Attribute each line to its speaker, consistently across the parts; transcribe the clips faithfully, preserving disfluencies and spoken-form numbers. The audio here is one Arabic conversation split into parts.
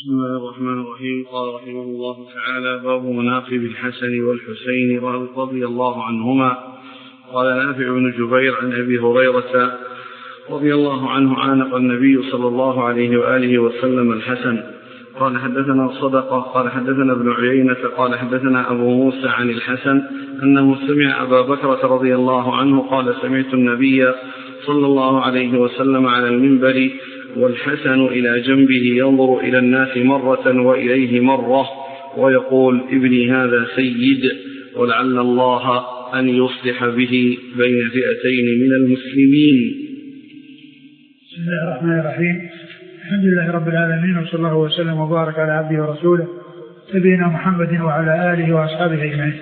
Speaker 1: بسم الله الرحمن الرحيم. قال رحمه الله تعالى: باب مناقب الحسن والحسين رضي الله عنهما. قال نافع بن جبير عن أبي هريرة رضي الله عنه: عانق النبي صلى الله عليه وآله وسلم الحسن. قال حدثنا صدقة قال حدثنا ابن عيينة قال حدثنا أبو موسى عن الحسن أنه سمع أبا بكرة رضي الله عنه قال: سمعت النبي صلى الله عليه وسلم على المنبر والحسن إلى جنبه ينظر إلى الناس مرة وإليه مرة ويقول: ابني هذا سيد، ولعل الله أن يصلح به بين فئتين من المسلمين.
Speaker 2: بسم الله الرحمن الرحيم. الحمد لله رب العالمين، وصلى الله وسلم وبارك على عبده ورسوله نبينا محمد وعلى آله وأصحابه أجمعين.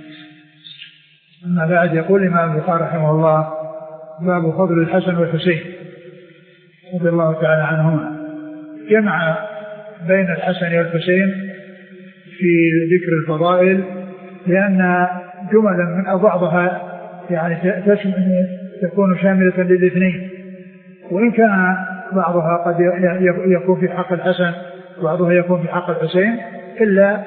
Speaker 2: أما بعد، يقول الإمام البخاري رحمه الله: باب فضل الحسن والحسين رضي الله تعالى عنهما. جمع بين الحسن والحسين في ذكر الفضائل، لأن جملا من بعضها يعني تكون شاملة للاثنين، وإن كان بعضها قد يكون في حق الحسن وبعضها يكون في حق الحسين، إلا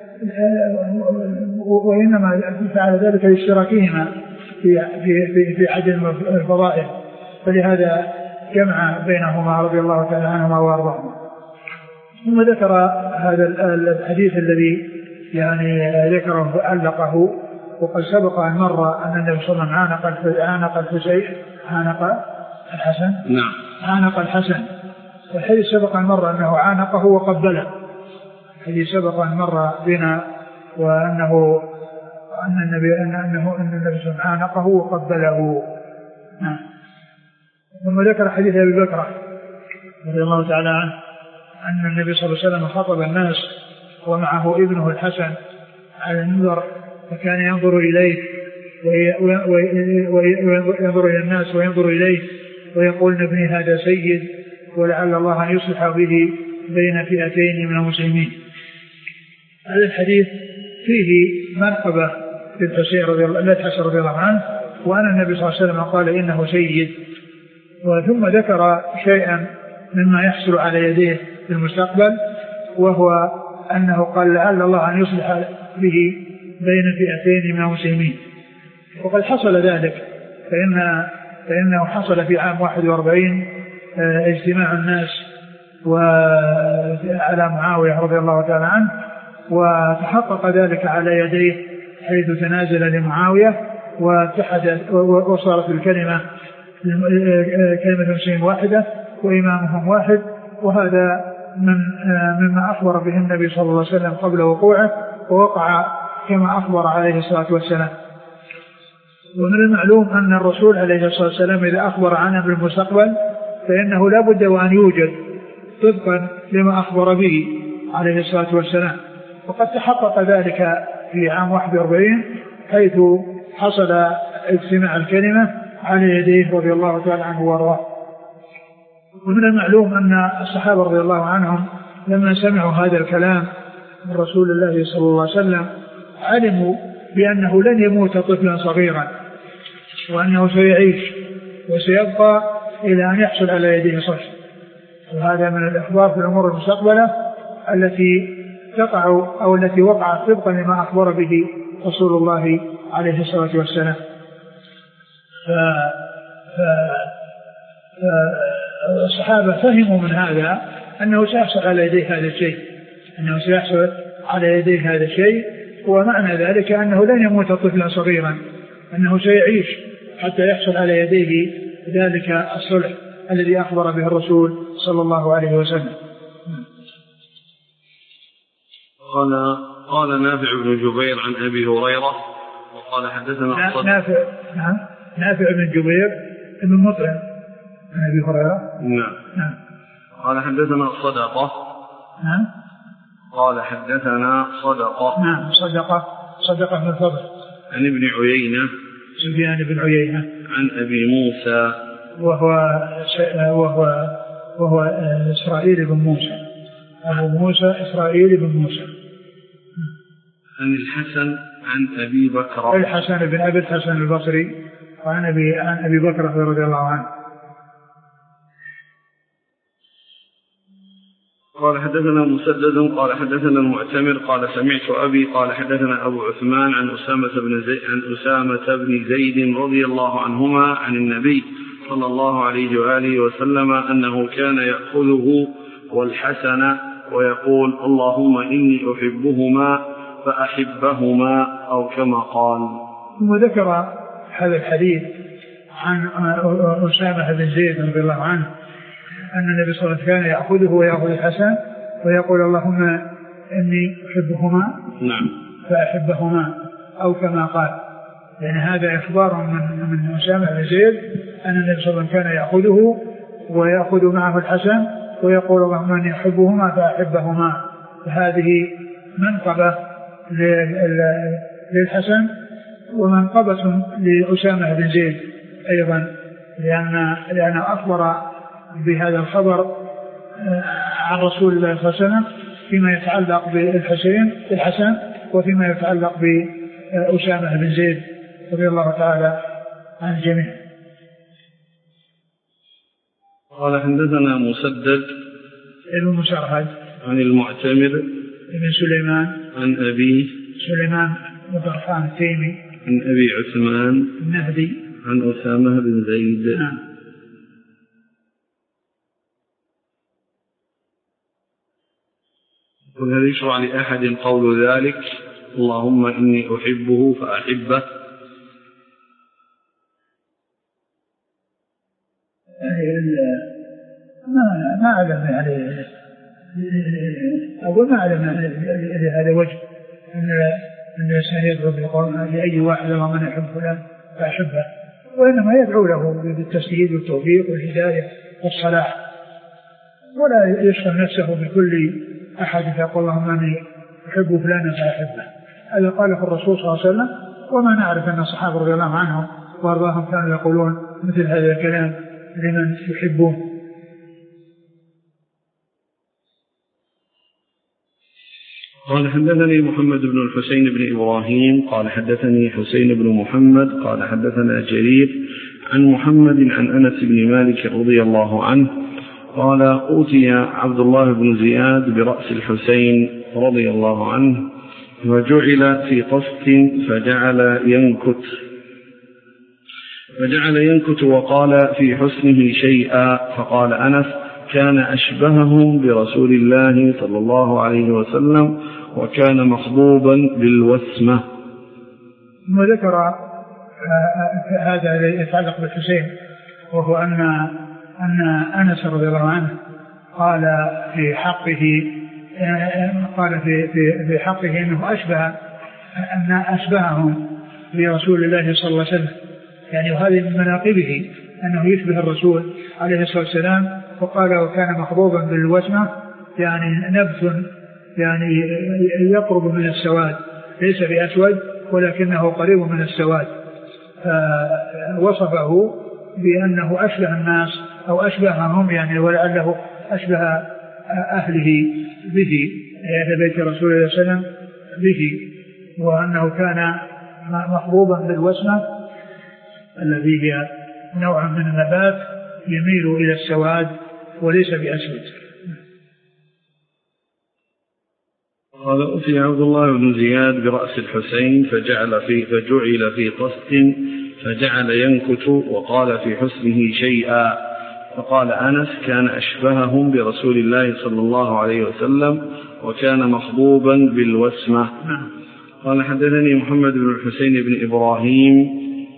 Speaker 2: وإنما فعل ذلك لاشتراكهما في في في عدد الفضائل، فلهذا جمع بينهما رضي الله تعالى عنهما وارضاهما. ثم ذكر هذا الحديث الذي يعني ذكره علقه، وقد سبق أن مر أن النبي صلى الله عليه وسلم عانق الحسين عانق الحسن
Speaker 1: نعم
Speaker 2: عانق الحسن والحديث سبق أن مر أنه عانقه وقبله. الحديث سبق أن مر بنا وأنه أن النبي أنه أن النبي صلى الله عليه وسلم عانقه وقبله. نعم. ثم ذكر حديث أبي بكر رضي الله تعالى عنه أن النبي صلى الله عليه وسلم خطب الناس ومعه ابنه الحسن على المنبر، فكان ينظر إليه وينظر إلى الناس وينظر إليه ويقول: ابني هذا سيد، ولعل الله أن يصلح به بين فئتين من المسلمين. هذا الحديث فيه منقبة للحسين رضي الله عنه، وأن النبي صلى الله عليه وسلم قال إنه سيد. وثم ذكر شيئا مما يحصل على يديه في المستقبل، وهو أنه قال: لعل الله أن يصلح به بين فئتين من المسلمين. وقد حصل ذلك، فإن فإنه حصل في عام واحد وأربعين اجتماع الناس على معاوية رضي الله تعالى عنه، وتحقق ذلك على يديه، حيث تنازل لمعاوية واتحدت وصارت الكلمة كلمة المسلمين واحدة وإمامهم واحد. وهذا من مما أخبر به النبي صلى الله عليه وسلم قبل وقوعه، ووقع كما أخبر عليه الصلاة والسلام. ومن المعلوم أن الرسول عليه الصلاة والسلام إذا أخبر عنه بالمستقبل فإنه لا بد وأن يوجد طبقا لما أخبر به عليه الصلاة والسلام. وقد تحقق ذلك في عام واحد وأربعين، حيث حصل اجتماع الكلمة على يديه رضي الله تعالى عنه وارضاه. ومن المعلوم أن الصحابة رضي الله عنهم لما سمعوا هذا الكلام من رسول الله صلى الله عليه وسلم علموا بأنه لن يموت طفلا صغيرا، وأنه سيعيش وسيبقى إلى أن يحصل على يديه صلح. وهذا من الإخبار في الأمور المستقبلة التي تقع أو التي وقعت طبقا لما أخبر به رسول الله عليه الصلاة والسلام. فالصحابة فهموا من هذا أنه سيحصل على يديه هذا الشيء أنه سيحصل على يديه هذا الشيء ومعنى ذلك أنه لن يموت طفلا صغيرا، أنه سيعيش حتى يحصل على يديه ذلك الصلح الذي أخبر به الرسول صلى الله عليه وسلم.
Speaker 1: قال قال نافع بن جبير عن أبي هريرة وقال حدثنا
Speaker 2: نافع نعم نافع بن جبير بن مطعم عن أبي هريرة
Speaker 1: نعم
Speaker 2: نعم
Speaker 1: قال حدثنا صدقة
Speaker 2: نعم
Speaker 1: قال حدثنا صدقة
Speaker 2: نعم صدقة صدقة بن الفضل
Speaker 1: عن ابن عيينة
Speaker 2: سفيان بن عيينة
Speaker 1: عن أبي موسى
Speaker 2: وهو وهو وهو إسرائيل بن موسى أبو موسى إسرائيل بن موسى
Speaker 1: عن الحسن عن أبي بكر
Speaker 2: الحسن بن أبي الحسن البصري وعن أبي عن أبي بكر رضي الله عنه.
Speaker 1: قال حدثنا مسدد قال حدثنا المعتمر قال سمعت أبي قال حدثنا أبو عثمان عن أسامة بن زيد, عن أسامة بن زيد رضي الله عنهما عن النبي صلى الله عليه وآله وسلم أنه كان يأخذه والحسن ويقول اللهم إني أحبهما فأحبهما أو كما قال.
Speaker 2: ثم ذكر هذا الحديث عن أسامة بن زيد رضي الله عنه أن النبي صلى الله عليه وسلم كان يأخذه ويأخذ الحسن ويقول اللهم إني أحبهما
Speaker 1: نعم
Speaker 2: فأحبهما أو كما قال. يعني هذا إخبار من من أسامة بن زيد أن النبي صلى الله عليه وسلم كان يأخذه ويأخذ معه الحسن ويقول اللهم إني أحبهما فأحبهما. فهذه منقبة للحسن ومنقبة لأسامة بن زيد أيضا لأن لأنه أخبر بهذا الخبر عن رسول الله صلى الله عليه وسلم فيما يتعلق بالحسين الحسن وفيما يتعلق بأسامة بن زيد رضي الله تعالى عن الجميع.
Speaker 1: قال حدثنا مسدد
Speaker 2: ابن مسرهد
Speaker 1: عن المعتمر
Speaker 2: ابن سليمان
Speaker 1: عن أبي
Speaker 2: سليمان بن طرخان التيمي
Speaker 1: عن أبي عثمان
Speaker 2: النهدي
Speaker 1: عن أسامة بن زيد.
Speaker 2: نعم.
Speaker 1: هل يشرع لأحد قول ذلك اللهم إني أحبه فأحبه؟
Speaker 2: ما ما أعلم يعني أقول ما أعلم لهذا وجه أن أن الإنسان يدعو بالقرآن لأي واحد اللهم أنا أحب فلان فأحبه وإنما يدعو له بالتسديد والتوفيق والهداية والصلاح ولا يشغل نفسه بكل أحد يقول اللهم أني أحب فلانا فأحبه. هذا قاله الرسول صلى الله عليه وسلم وما نعرف أن الصحابة رضي الله عنهم وأرضاهم كانوا يقولون مثل هذا الكلام لمن يحبون.
Speaker 1: قال حدثني محمد بن الحسين بن إبراهيم قال حدثني حسين بن محمد قال حدثنا جرير عن محمد عن أنس بن مالك رضي الله عنه قال أوتي عبد الله بن زياد برأس الحسين رضي الله عنه وجعل في قسط فجعل ينكت فجعل ينكت وقال في حسنه شيئا فقال أنس كان أشبههم برسول الله صلى الله عليه وسلم وكان مخضوبا بالوسمة.
Speaker 2: ثم ذكر هذا الذي يتعلق بالحسين وهو أن أن أنس رضي الله عنه قال في حقه قال في في في حقه أنه أشبه أن أشبههم برسول الله صلى الله عليه وسلم يعني وهذه من مناقبه أنه يشبه الرسول عليه الصلاة والسلام. وقال وكان مخضوبا بالوسمة يعني نبت يعني يقرب من السواد ليس بأسود ولكنه قريب من السواد. فوصفه بأنه أشبه الناس أو أشبههم يعني ولعله أشبه أهله به أهل بيت رسول الله صلى الله عليه وسلم به وأنه كان مخضوبا بالوسمة الذي هي نوع من النبات يميل إلى السواد وليس بأسود.
Speaker 1: قال أوتي عبد الله بن زياد برأس الحسين فجعل في فجعل في قسط فجعل ينكت وقال في حسنه شيئا فقال أنس كان أشبههم برسول الله صلى الله عليه وسلم وكان مخضوبا بالوسمة. قال حدثني محمد بن الحسين بن إبراهيم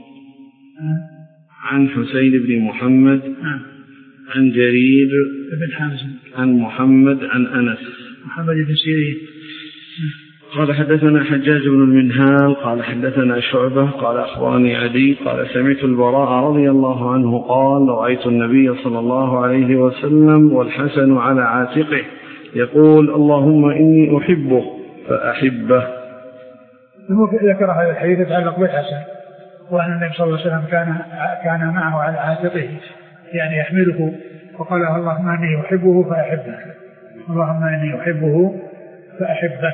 Speaker 1: عن حسين بن محمد عن جرير
Speaker 2: بن حازم
Speaker 1: عن محمد عن أنس
Speaker 2: محمد بن سيرين.
Speaker 1: قال حدثنا حجاج بن المنهال قال حدثنا شعبة قال أخبرني عدي قال سمعت البراء رضي الله عنه قال رأيت النبي صلى الله عليه وسلم والحسن على عاتقه يقول اللهم إني أحبه فأحبه.
Speaker 2: ثم ذكر هذا الحديث يتعلق بالحسن وأن النبي صلى الله عليه وسلم كان كان معه على عاتقه يعني يحمله وقال اللهم إني أحبه فأحبه اللهم إني أحبه فأحبه.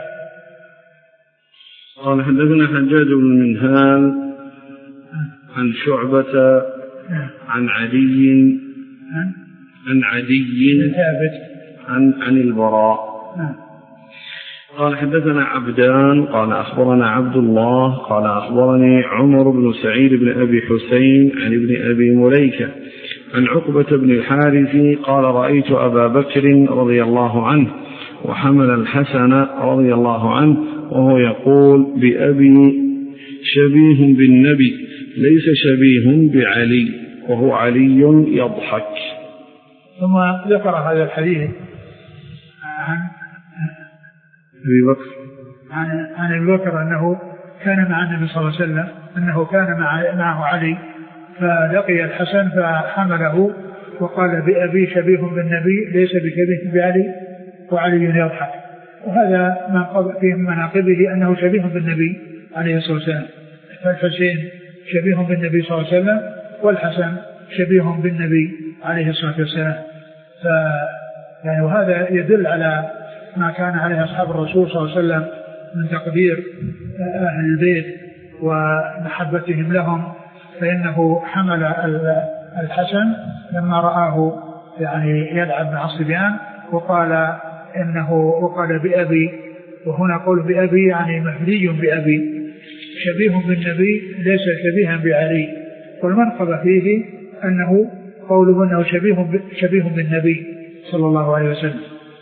Speaker 1: قال حدثنا حجاج بن المنهال عن شعبة عن عدي عن عدي عن عن البراء.
Speaker 2: نعم.
Speaker 1: قال حدثنا عبدان قال أخبرنا عبد الله قال أخبرني عمر بن سعيد بن أبي حسين عن ابن أبي مليكة عن عقبة بن الحارث قال رأيت أبا بكر رضي الله عنه وحمل الحسن رضي الله عنه وهو يقول بأبي شبيه بالنبي ليس شبيه بعلي وهو علي يضحك.
Speaker 2: ثم ذكر هذا الحديث عن
Speaker 1: أبي بكر
Speaker 2: عن عن أبي بكر أنه كان مع النبي صلى الله عليه وسلم أنه كان مع معه علي فلقي الحسن فحمله وقال بأبي شبيه بالنبي ليس بشبيه بعلي وعلي يضحك. وهذا من فيه مناقبه أنه شبيه بالنبي عليه الصلاة والسلام. فالحسين شبيه بالنبي صلى الله عليه وسلم والحسن شبيه بالنبي عليه الصلاة والسلام. ف يعني وهذا يدل على ما كان عليه أصحاب الرسول صلى الله عليه وسلم من تقدير أهل البيت ومحبتهم لهم. فإنه حمل الحسن لما رآه يعني يلعب مع الصبيان وقال إنه وقال بأبي، وهنا قول بأبي يعني مفدي بأبي شبيه بالنبي ليس شبيها بعلي. والمنقب فيه أنه قوله أنه شبيه شبيه بالنبي صلى الله عليه وسلم.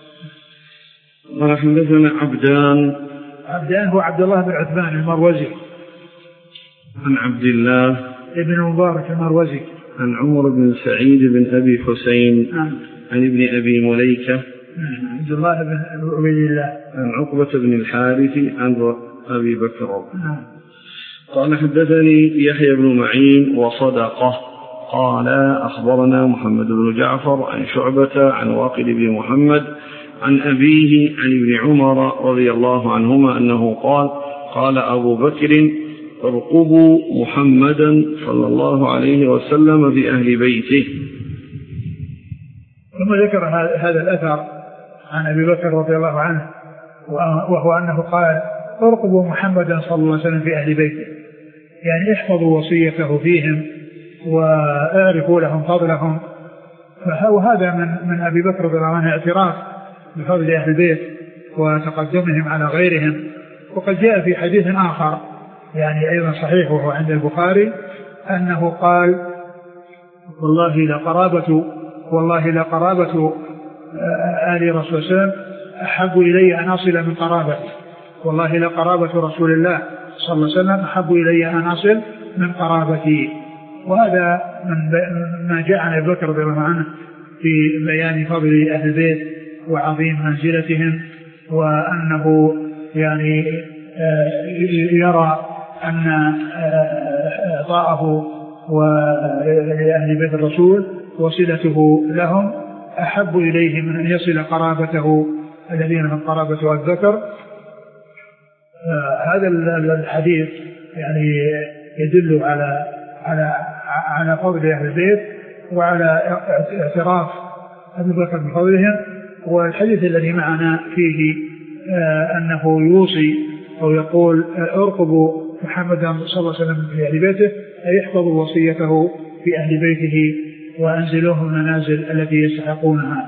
Speaker 1: حدثنا عبدان
Speaker 2: عبدان هو عبد الله بن عثمان المروزي
Speaker 1: عن عبد الله
Speaker 2: ابن مبارك المروزي
Speaker 1: عن عمر بن سعيد بن أبي حسين
Speaker 2: نعم.
Speaker 1: عن ابن أبي مليكة
Speaker 2: عبد الله بن عبيد الله
Speaker 1: عن عقبة بن الحارث عن أبي بكر
Speaker 2: نعم.
Speaker 1: قال حدثني يحيى بن معين وصدقه قال أخبرنا محمد بن جعفر عن شعبة عن واقد بن محمد عن أبيه عن ابن عمر رضي الله عنهما أنه قال قال أبو بكر ارقبوا محمدا صلى الله عليه وسلم في أهل بيته.
Speaker 2: ثم ذكر هذا الأثر عن أبي بكر رضي الله عنه وهو أنه قال ارقبوا محمدا صلى الله عليه وسلم في أهل بيته، يعني احفظوا وصيته فيهم واعرفوا لهم فضلهم. وهذا من من أبي بكر رضي الله عنه اعتراف بفضل أهل البيت وتقدمهم على غيرهم. وقد جاء في حديث آخر يعني أيضا صحيح وهو عند البخاري أنه قال والله لقرابة والله لقرابة آل رسول الله صلى الله عليه وسلم أحب إلي أن أصل من قرابتي، والله لقرابة رسول الله صلى الله عليه وسلم أحب إلي أن أصل من قرابتي. وهذا من ما جاء عن أبي بكر رضي الله عنه في بيان فضل أهل البيت وعظيم منزلتهم، وأنه يعني يرى أن إعطاءه ولأهل بيت الرسول وصلته لهم أحب إليه من أن يصل قرابته الذين من قرابته الذكر. هذا الحديث يعني يدل على على على فضل أهل البيت وعلى اعتراف أبي بكر بفضلهم. والحديث الذي معنا فيه أنه يوصي أو يقول ارقبوا محمدا صلى الله عليه وسلم في أهل بيته، أي يحفظوا وصيته في أهل بيته وأنزلوهم المنازل التي يستحقونها.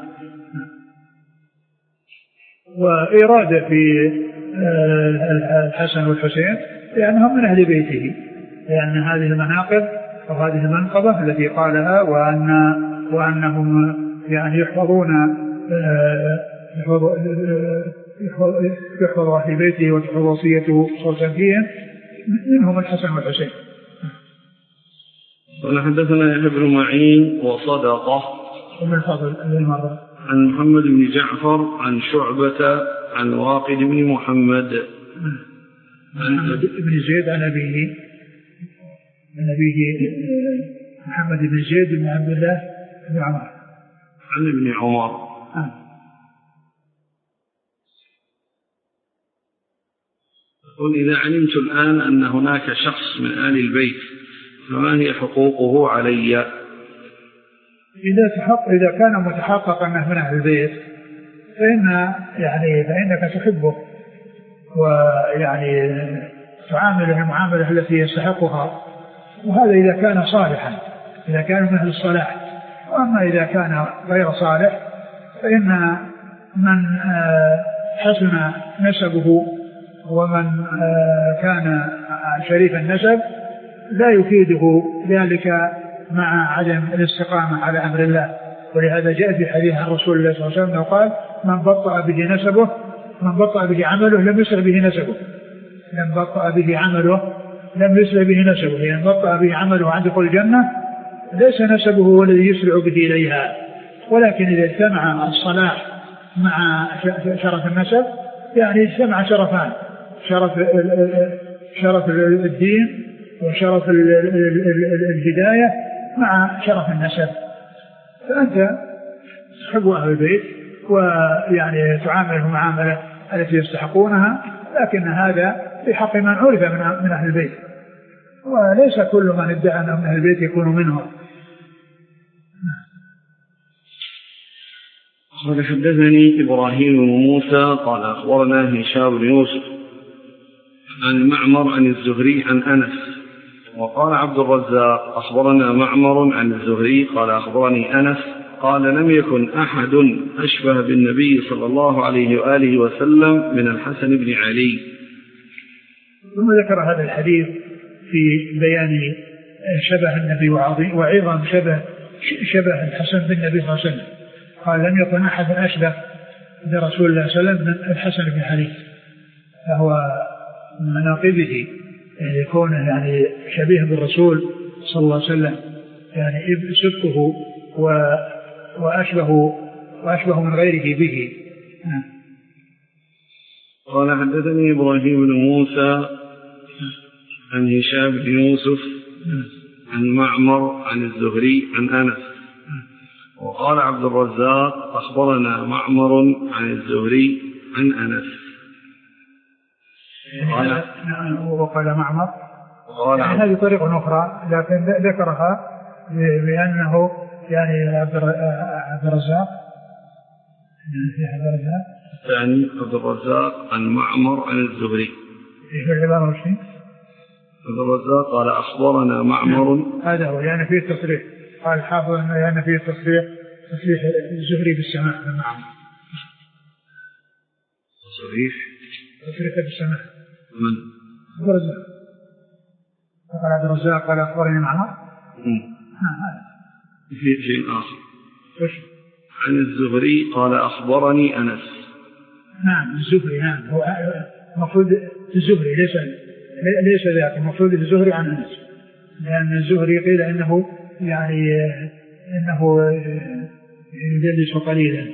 Speaker 2: وإرادة في الحسن والحسين لأنهم من أهل بيته، لأن هذه المناقب أو هذه المنقبة التي قالها وأن وأنهم يعني يحفظون يحفظ أهل بيته وتحفظ وصيته صلى فيهم، منهم الحسن والحسين.
Speaker 1: حدثنا يحيى بن معين وصدقه
Speaker 2: ومن فضل المرة
Speaker 1: عن محمد بن جعفر عن شعبة عن واقد بن محمد
Speaker 2: عن ابن زيد عن أبيه عن أبيه محمد بن زيد بن عبد الله بن عمر
Speaker 1: عن ابن عمر.
Speaker 2: آه.
Speaker 1: قل إذا علمت الآن أن هناك شخص من آل البيت فما هي حقوقه علي؟
Speaker 2: إذا تحقق إذا كان متحقق أنه من أهل البيت فإن يعني فإنك تحبه ويعني تعامله المعاملة التي يستحقها، وهذا إذا كان صالحا، إذا كان من أهل الصلاح. وأما إذا كان غير صالح فإن من حسن نسبه ومن كان شريف النسب لا يفيده ذلك مع عدم الاستقامة على أمر الله. ولهذا جاء في حديث عن رسول الله صلى الله عليه وسلم قال من بطأ به نسبه من بطأ به عمله لم يسرع به نسبه لم بطأ به عمله لم يسرع به نسبه يعني بطأ به عمله عن دخول الجنة ليس نسبه هو الذي يسرع به إليها. ولكن إذا اجتمع الصلاح مع شرف النسب يعني اجتمع شرفان شرف شرف الدين وشرف الهداية مع شرف النسب. فأنت تحب أهل البيت ويعني تعاملهم معاملة التي يستحقونها لكن هذا في حق من عرف من أهل البيت وليس كل من ادعى أنه من أهل البيت يكون منهم.
Speaker 1: قال حدثني إبراهيم بن موسى قال أخبرنا هشام بن يوسف عن معمر عن الزهري عن أنس وقال عبد الرزاق أخبرنا معمر عن الزهري قال أخبرني أنس قال لم يكن أحد أشبه بالنبي صلى الله عليه وآله وسلم من الحسن بن علي.
Speaker 2: ثم ذكر هذا الحديث في بيان شبه النبي وعظم شبه شبه الحسن بالنبي صلى الله عليه وسلم. قال لم يكن أحد أشبه برسول الله صلى الله عليه وسلم من الحسن بن علي فهو من مناقبه يعني يكون يعني شبيه بالرسول صلى الله عليه وسلم يعني سبقه وأشبه وأشبه من غيره به.
Speaker 1: قال حدثني إبراهيم بن موسى عن هشام بن يوسف عن معمر عن الزهري عن أنس وقال عبد الرزاق أخبرنا معمر عن الزهري عن أنس.
Speaker 2: قال وقال معمر يعني هذه طريقة أخرى لكن ذكرها بأنه يعني عبد الرزاق في عبد الرزاق
Speaker 1: الثاني عبد الرزاق عن معمر عن الزهري
Speaker 2: في العبارة وشيء
Speaker 1: عبد الرزاق قال أخبرنا معمر
Speaker 2: هذا هو يعني فيه التصريح قال حافظ أنه يعني فيه التصريح تصريح الزهري بالسماع من معمر
Speaker 1: تصريح
Speaker 2: تصريح بالسماع
Speaker 1: من
Speaker 2: عبد الرزاق قال عبد الرزاق قال أخبرني معمر
Speaker 1: في شيء آخر عن الزهري قال أخبرني أنس.
Speaker 2: نعم الزهري نعم هو المفروض الزهري ليس ليس ذاك المفروض الزهري عن أنس لأن الزهري قيل إنه يعني إنه يدلس قليلا.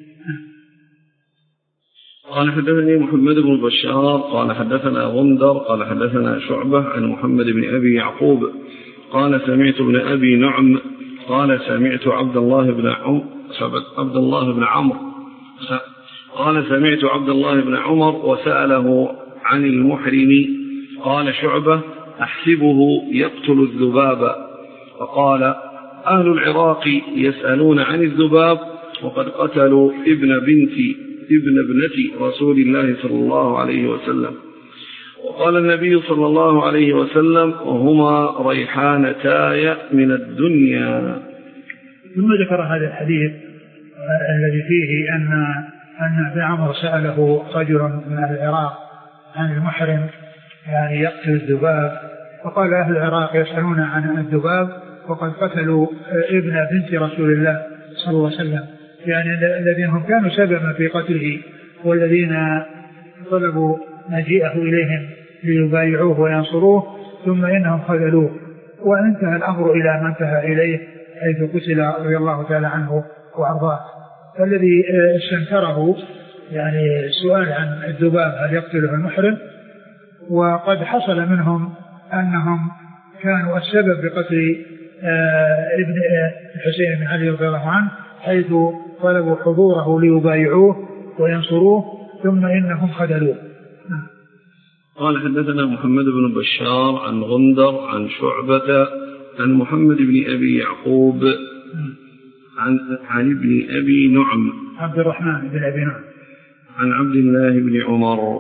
Speaker 1: قال حدثني محمد بن بشار قال حدثنا غندر قال حدثنا شعبة عن محمد بن أبي يعقوب قال سمعت ابن أبي نعم قال سمعت عبد الله بن عمر عبد الله بن عمرو قال سمعت عبد الله بن عمر وسأله عن المحرم قال شعبة أحسبه يقتل الذباب فقال أهل العراق يسألون عن الذباب وقد قتلوا ابن بنت ابن ابنة رسول الله صلى الله عليه وسلم. وقال النبي صلى الله عليه وسلم وهما ريحانتاي من الدنيا.
Speaker 2: ثم ذكر هذا الحديث الذي فيه أن أن ابن عمر سأله رجل من أهل العراق عن المحرم يعني يقتل الذباب فقال أهل العراق يسألون عن الذباب وقد قتلوا ابن بنت رسول الله صلى الله عليه وسلم يعني الذين هم كانوا سببا في قتله والذين طلبوا مجيئه إليهم ليبايعوه وينصروه ثم إنهم خذلوه وانتهى الأمر إلى ما انتهى إليه حيث قتل رضي الله تعالى عنه وأرضاه. فالذي استنكره يعني سؤال عن الذباب هل يقتله المحرم وقد حصل منهم أنهم كانوا السبب بقتل ابن الحسين بن علي رضي الله عنه حيث طلبوا حضوره ليبايعوه وينصروه ثم إنهم خذلوه.
Speaker 1: قال حدثنا محمد بن بشار عن غندر عن شعبة عن محمد بن أبي يعقوب عن, عن ابن أبي نعم
Speaker 2: عبد الرحمن بن أبي نعم
Speaker 1: عن عبد الله بن عمر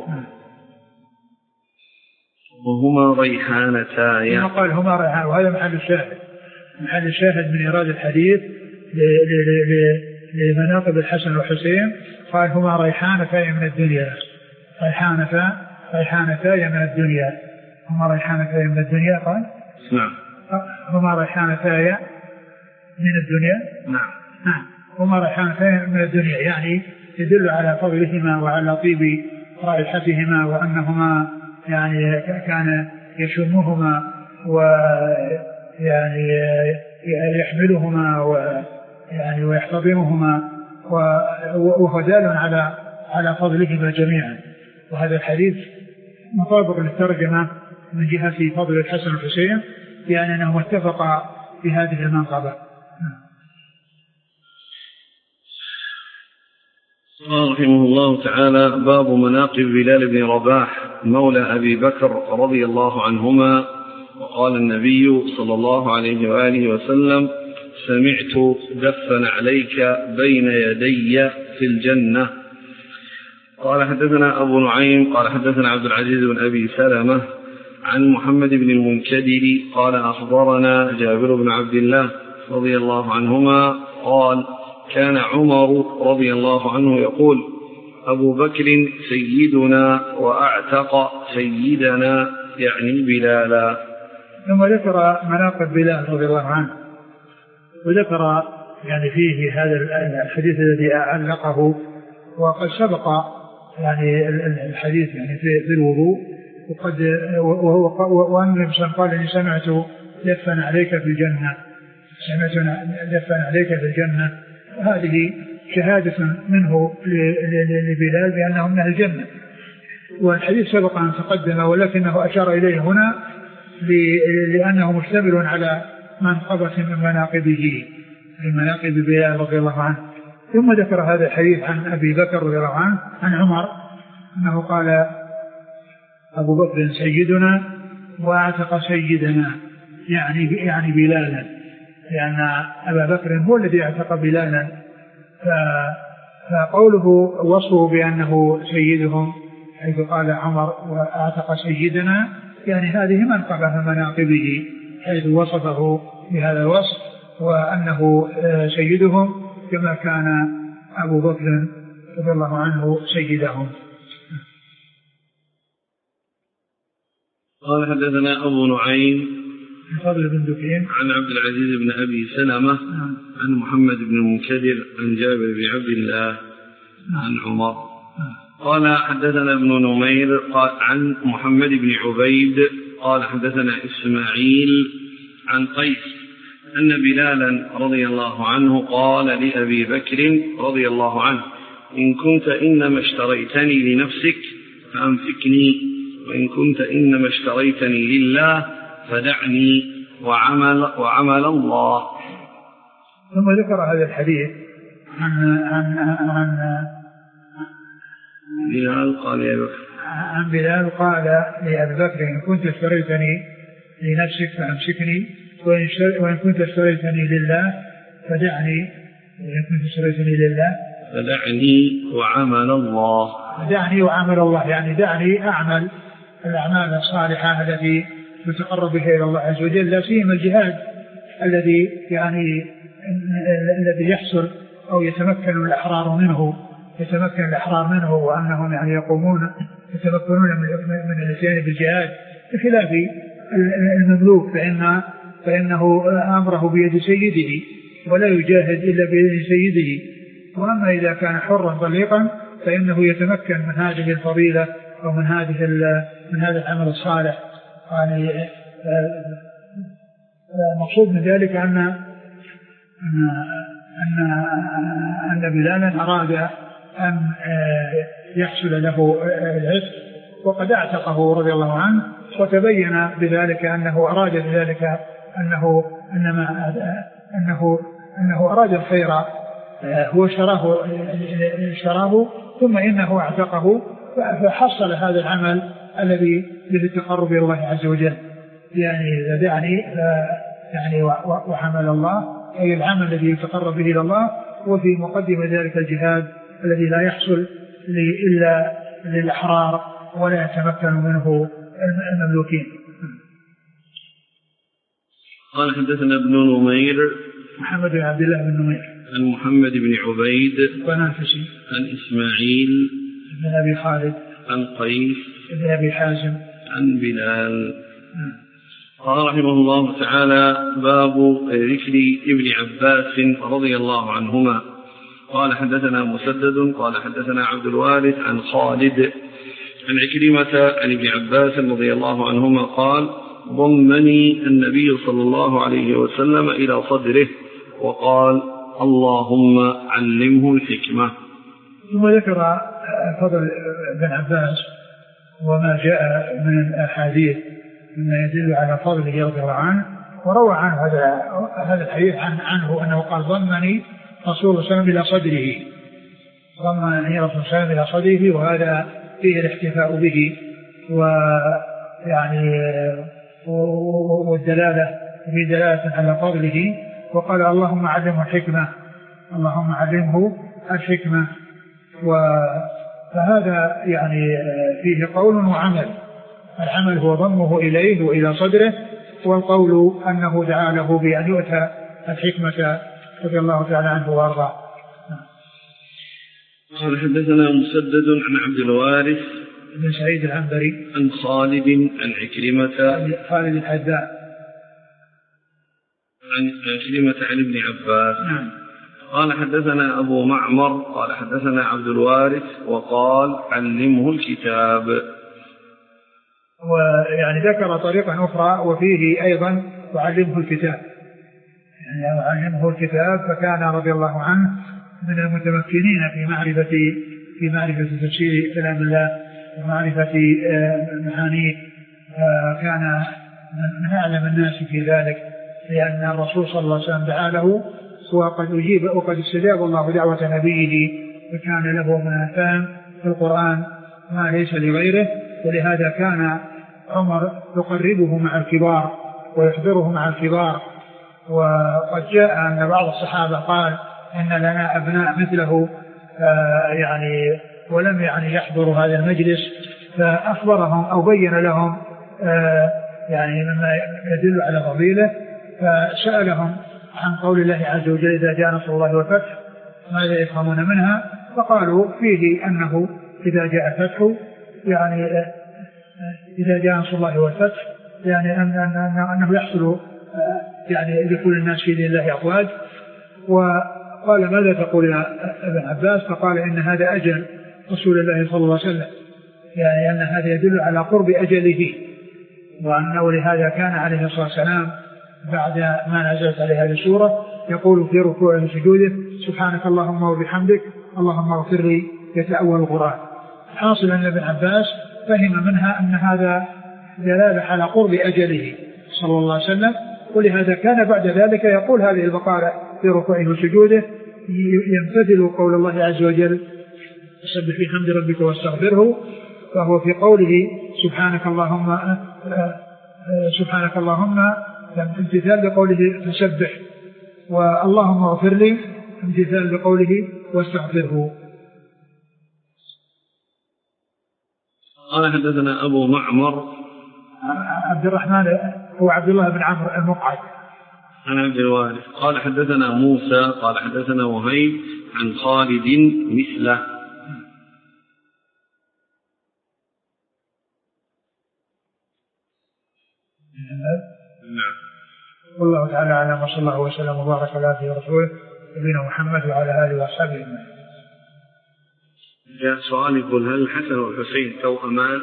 Speaker 1: وهما ريحانتاي
Speaker 2: قال هما ريحان وهذا محل الشاهد محل الشاهد من إيراد الحديث لمناقب الحسن والحسين قال هما ريحانتاي من الدنيا، ريحانتا ريحانتاي من الدنيا، هما ريحانتاي من الدنيا قال
Speaker 1: نعم
Speaker 2: هما ريحانتاي من الدنيا
Speaker 1: نعم
Speaker 2: نعم هما ريحانتاي من الدنيا، يعني يدل على فضلهما وعلى طيب رائحتهما وأنهما يعني كان يشمهما ويعني يحملهما ويعني ويحتضنهما وهو دال على على فضلهما جميعا. وهذا الحديث مطابق للترجمة من جهة فضل الحسن والحسين يعني أنهم اتفقا في هذه المنقبة.
Speaker 1: قال رحمه الله تعالى: باب مناقب بلال بن رباح مولى أبي بكر رضي الله عنهما. وقال النبي صلى الله عليه وآله وسلم: سمعت دفا عليك بين يدي في الجنة. قال حدثنا أبو نعيم قال حدثنا عبد العزيز بن أبي سلمة عن محمد بن المنكدر قال أخبرنا جابر بن عبد الله رضي الله عنهما قال: كان عمر رضي الله عنه يقول: أبو بكر سيدنا وأعتق سيدنا، يعني بلالا.
Speaker 2: ثم ذكر مناقب بلال رضي الله عنه، وذكر يعني فيه هذا الحديث الذي علقه، وقد سبق يعني الحديث يعني في الوضوء، وقد وهو وأن النبي قال: إني سمعت دفا عليك في الجنة، سمعت دفا عليك في الجنة. هذه شهادة منه لبلال بأنه من الجنة، والحديث سبق أن تقدم، ولكنه أشار إليه هنا لأنه مشتمل على منقبة من مناقبه من مناقب بلال رضي الله عنه. ثم ذكر هذا الحديث عن أبي بكر رضي الله عنه عن عمر أنه قال: أبو بكر سيدنا وأعتق سيدنا، يعني يعني بلالا، لأن أبا بكر هو الذي اعتق بلالا. فقوله وصفه بأنه سيدهم حيث قال عمر وأعتق سيدنا، يعني هذه منقبة من مناقبه حيث وصفه بهذا الوصف وأنه سيدهم كما كان أبو بكر رضي الله عنه سيدهم.
Speaker 1: قال حدثنا أبو نعيم
Speaker 2: فضل بن دكين
Speaker 1: عن عبد العزيز بن أبي سلمة عن محمد بن المنكدر عن جابر بن عبد الله عن عمر قال حدثنا ابن نمير قال عن محمد بن عبيد قال حدثنا إسماعيل عن قيس أن بلالا رضي الله عنه قال لأبي بكر رضي الله عنه: إن كنت إنما اشتريتني لنفسك فأمسكني، وإن كنت إنما اشتريتني لله فدعني وعمل, وعمل الله.
Speaker 2: ثم ذكر هذا الحديث عن عن عن
Speaker 1: بلال قال يا بكر
Speaker 2: عن بلال قال لأبي بكر: إن كنت اشتريتني لنفسك فأمسكني، وإن كنت اشتريتني لله فدعني، وإن كنت اشتريتني لله
Speaker 1: فدعني وعمل الله.
Speaker 2: دعني وعمل الله، يعني دعني أعمل الأعمال الصالحة التي يتقرب بها إلى الله عز وجل، لا سيما الجهاد الذي يعني الذي يحصل أو يتمكن الأحرار منه يتمكن الأحرار منه وأنهم يعني يقومون يتمكنون من الاتيان بالجهاد، بخلاف المملوك فإن فإنه أمره بيد سيده ولا يجاهد إلا بيد سيده. وأما إذا كان حرا طليقا فإنه يتمكن من هذه الفضيلة أو من هذه من هذا العمل الصالح. يعني المقصود من ذلك أن أن أن, أن بلالا أراد أن يحصل له العتق وقد اعتقه رضي الله عنه، وتبين بذلك أنه أراد بذلك أنه إنما أنه أنه أراد الخير، هو شراه شراه ثم إنه اعتقه، فحصل هذا العمل الذي للتقرب إلى الله عز وجل. يعني دعني يعني وحمل الله، أي العمل الذي يتقرب به إلى الله، وفي مقدمة ذلك الجهاد الذي لا يحصل إلا للأحرار ولا يتمكن منه المملوكين.
Speaker 1: قال حدثنا ابن نمير
Speaker 2: محمد بن عبد الله بن نمير
Speaker 1: عن محمد بن عبيد
Speaker 2: الطنافسي
Speaker 1: عن إسماعيل
Speaker 2: بن أبي خالد
Speaker 1: عن قيس
Speaker 2: بن أبي حازم
Speaker 1: عن بلال. قال رحمه الله تعالى: باب ذكر ابن عباس رضي الله عنهما. قال حدثنا مسدد قال حدثنا عبد الوارث عن خالد عن عكرمة عن ابن عباس رضي الله عنهما قال: ضمني النبي صلى الله عليه وسلم إلى صدره وقال: اللهم علمه الحكمة.
Speaker 2: ثم ذكر فضل ابن عباس وما جاء من الأحاديث مما يدل على فضله رضي الله عنه، وروى عنه هذا هذا الحديث عن عنه أنه قال: ضمني رسول الله صلى الله عليه وسلم إلى صدره، ضمني رسول الله صلى الله عليه وسلم إلى صدره، وهذا فيه الاحتفاء به ويعني والدلالة في دلالة على فضله. وقال: اللهم علمه الحكمة، اللهم علمه الحكمة. فهذا يعني فيه قول وعمل. العمل هو ضمه إليه وإلى صدره، والقول أنه دعا له بأن يؤتى الحكمة رضي الله تعالى عنه وارضاه.
Speaker 1: قال حدثنا مسدد عن عبد الوارث
Speaker 2: بن سعيد العنبري
Speaker 1: عن خالد عن عكرمة
Speaker 2: خالد الحذاء
Speaker 1: عن عكرمة عن ابن عباس.
Speaker 2: نعم.
Speaker 1: قال حدثنا أبو معمر قال حدثنا عبد الوارث وقال: علمه الكتاب.
Speaker 2: ويعني ذكر طريقة أخرى وفيه أيضا: وعلمه الكتاب، يعني وعلمه الكتاب. فكان رضي الله عنه من المتمكنين في معرفة في معرفة تفسير كلام الله ومعرفة معانيه، كان من أعلم الناس في ذلك، لأن الرسول صلى الله عليه وسلم دعا له وقد أجيب وقد استجاب الله دعوة نبيه، فكان له من الفهم في القرآن ما ليس لغيره. ولهذا كان عمر يقربه مع الكبار ويحضره مع الكبار. وقد جاء أن بعض الصحابة قال: إن لنا أبناء مثله يعني ولم يعني يحضروا هذا المجلس، فأخبرهم أو بين لهم يعني مما يدل على فضيله، فسألهم عن قول الله عز وجل: إذا جاء نصر الله والفتح ماذا يفهمون منها؟ فقالوا: فيه أنه إذا جاء الفتح يعني إذا جاء نصر الله والفتح يعني أنه يحصل يعني دخول الناس في دين الله أفواج. وقال: ماذا تقول يا ابن عباس؟ فقال: إن هذا أجل رسول الله صلى الله عليه وسلم، يعني أن هذا يدل على قرب أجله، وأنه لهذا كان عليه الصلاة والسلام بعد ما نزلت عليه هذه السورة يقول في ركوعه وسجوده: سبحانك اللهم وبحمدك اللهم اغفر لي، يتأول القرآن. حاصل أن ابن عباس فهم منها أن هذا دلالة على قرب أجله صلى الله عليه وسلم، ولهذا كان بعد ذلك يقول هذه البقارة في ركوعه وسجوده يمتثل قول الله عز وجل: سبح بحمد ربك واستغفره. فهو في قوله سبحانك اللهم سبحانك اللهم امتثال بقوله فسبح، واللهم اغفر لي امتثال بقوله واستغفره.
Speaker 1: قال حدثنا أبو معمر
Speaker 2: عبد الرحمن هو عبد الله بن عمرو المقعد
Speaker 1: عن عبد الوارث قال حدثنا موسى قال حدثنا وهيب عن خالد مثله.
Speaker 2: نعم. والله تعالى أعلم، وصلى الله وسلم وبارك على عبده ورسوله نبينا محمد وعلى آله وأصحابه أجمعين.
Speaker 1: جاء سؤال يقول: هل الحسن والحسين توأمان؟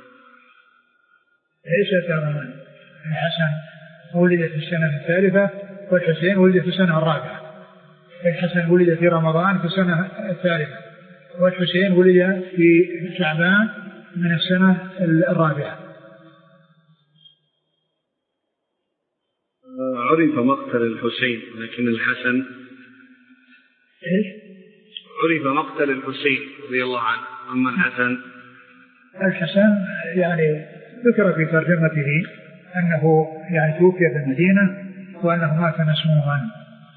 Speaker 2: ليس توأمان. الحسن ولد في السنة الثالثة والحسين ولد في السنة الرابعة. الحسن ولد في رمضان في السنة الثالثة، والحسين ولد في شعبان من السنة الرابعة.
Speaker 1: عرف مقتل الحسين، لكن الحسن
Speaker 2: إيش؟
Speaker 1: عرف مقتل الحسين رضي الله عنه، أما الحسن
Speaker 2: الحسن يعني ذكر في ترجمته أنه يعني توفي في المدينة وأنه مات مسموما.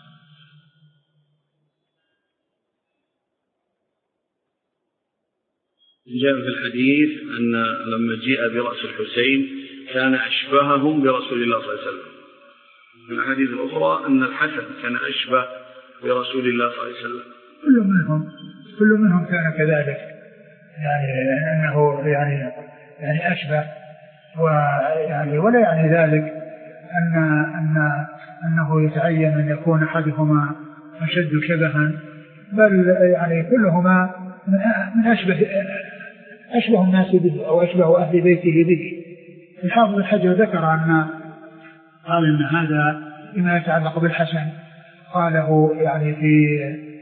Speaker 1: جاء في الحديث أن لما جاء برأس الحسين كان أشبههم برسول الله صلى الله عليه وسلم. في الحديث الأخرى أن الحسن كان أشبه برسول الله صلى الله عليه وسلم؟
Speaker 2: كل منهم كل منهم كان كذلك، يعني أنه يعني يعني أشبه، ويعني ولا يعني ذلك أن أن أنه يتعين أن يكون أحدهما أشد شبها، بل يعني كلهما من أشبه أشبه الناس به أو أشبه أهل بيته به. الحافظ الحجر ذكر أن قال إن هذا فيما يتعلق بالحسن قاله يعني في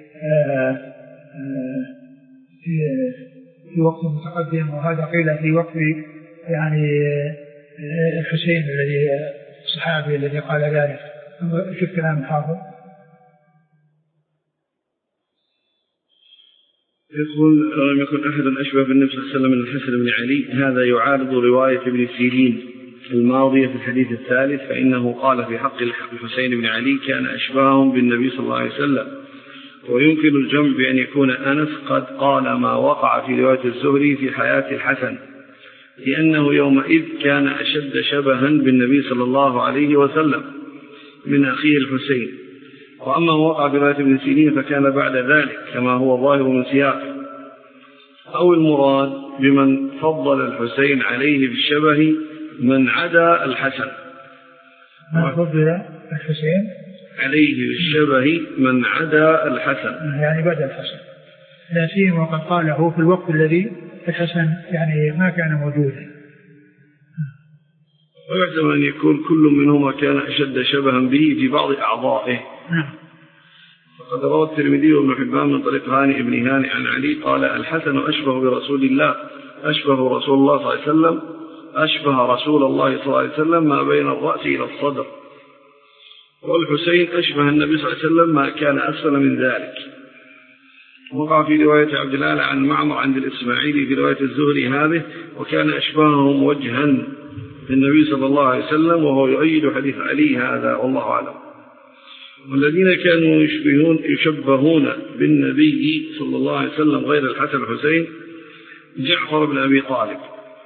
Speaker 2: في في وقت متقدم، وهذا قيل في وقت يعني الحسين الذي الصحابي الذي قال ذلك. شوف كلام الحافظ.
Speaker 1: يقول لم يكن أحد أشبه بالنبي صلى الله عليه وسلم من الحسن بن علي، هذا يعارض رواية ابن سيرين الماضية في الحديث الثالث، فإنه قال في حق الحسين بن علي كان أشبههم بالنبي صلى الله عليه وسلم. ويمكن الجمع بأن يكون أنس قد قال ما وقع في رواية الزهري في حياة الحسن، لأنه يومئذ كان أشد شبها بالنبي صلى الله عليه وسلم من أخيه الحسين. وأما وقع برواية ابن سيرين فكان بعد ذلك كما هو ظاهر من سياقه. أو المراد بمن فضل الحسين عليه بالشبه من عدا الحسن،
Speaker 2: من فضل الحسين
Speaker 1: عليه بالشبه من عدا الحسن،
Speaker 2: يعني بدل الحسن، لا سيما وقد قاله في الوقت الذي الحسن يعني ما كان موجودا.
Speaker 1: ويحتمل أن يكون كل منهما كان أشد شبها به في بعض أعضائه. فقد روى الترمذي وابن حبان من طريق هاني بن هاني عن علي قال الحسن أشبه برسول الله أشبه رسول الله صلى الله عليه وسلم أشبه رسول الله صلى الله عليه وسلم ما بين الرأس إلى الصدر، والحسين أشبه النبي صلى الله عليه وسلم ما كان أسفل من ذلك. وقع في رواية عبد الله عن معمر عند الإسماعيلي في رواية الزهري هذه وكان أشبههم وجها بالنبي صلى الله عليه وسلم، وهو يؤيد حديث علي هذا والله أعلم. والذين كانوا يشبهون يشبهون بالنبي صلى الله عليه وسلم غير الحسن الحسين جعفر بن أبي طالب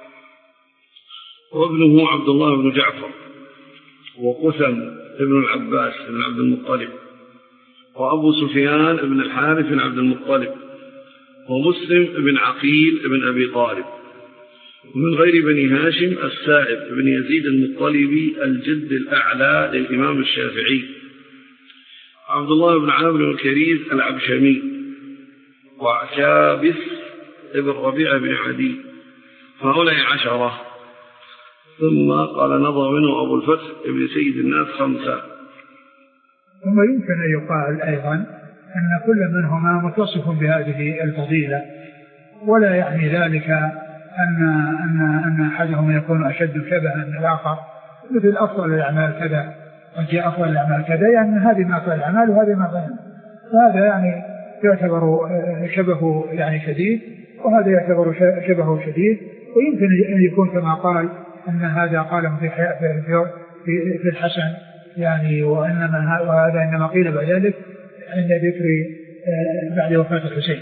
Speaker 1: وابنه عبد الله بن جعفر وقثم ابن العباس بن عبد المطلب وأبو سفيان بن الحارث بن عبد المطلب ومسلم بن عقيل بن أبي طالب. ومن غير بني هاشم السائب بن يزيد المطلبي الجد الأعلى للإمام الشافعي عبد الله بن عامر بن الكريز العبشمي وعكابس ابن ربيعة بن عدي، فهؤلاء عشرة. ثم قال نظر منه أبو الفتح ابن سيد الناس خمسة.
Speaker 2: ثم يمكن أن يقال أيضا أن كل منهما متصف بهذه الفضيلة، ولا يعني ذلك أن أن أن أحدهم يكون أشد شبها من الآخر، مثل أفضل الأعمال كذا وجاء أفضل الأعمال كذا، يعني هذه ما أفضل الأعمال وهذه ما أفضل، فهذا يعني يعتبر شبهه يعني شديد وهذا يعتبر شبهه شديد. ويمكن أن يكون كما قال أن هذا قاله في في في الحسن يعني، وإنما وهذا إنما قيل بعد ذلك عند ذكر بعد وفاة الحسين.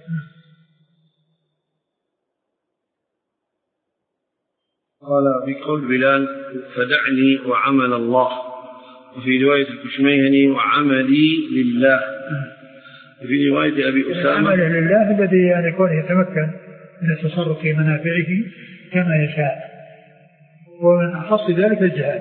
Speaker 1: قال في قول بلال فدعني وعمل الله، وفي رواية الكشميهني وعملي لله، في رواية أبي أسامة
Speaker 2: عمل لله الذي يعني يكون يتمكن من التصرف في منافعه كما يشاء، ومن أخص ذلك الجهاد.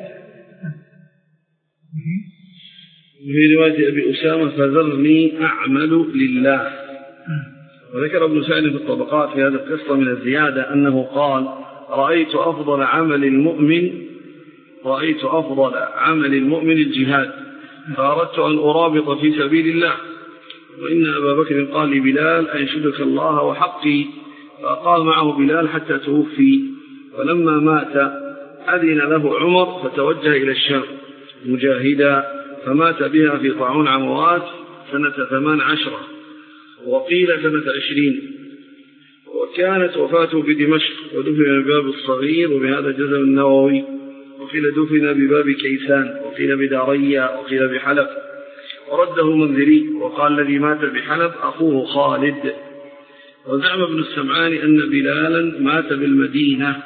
Speaker 1: في رواية أبي أسامة فذرني أعمل لله. وذكر ابن سعد في الطبقات في هذه القصة من الزيادة أنه قال رأيت أفضل عمل المؤمن رأيت أفضل عمل المؤمن الجهاد، فأردت أن أرابط في سبيل الله، وإن أبا بكر قال لبلال أنشدك الله وحقي، فقال معه بلال حتى توفي. فلما مات أذن له عمر فتوجه إلى الشام مجاهدا، فمات بها في طاعون عموات سنة ثمان عشرة وقيل سنة عشرين، وكانت وفاته في دمشق ودفن بباب الصغير وبهذا جزم النووي، وقيل دفن بباب كيسان وقيل بداريا وقيل بحلب، ورده المنذري وقال الذي مات بحلب أخوه خالد. وزعم ابن السمعان أن بلالا مات بالمدينة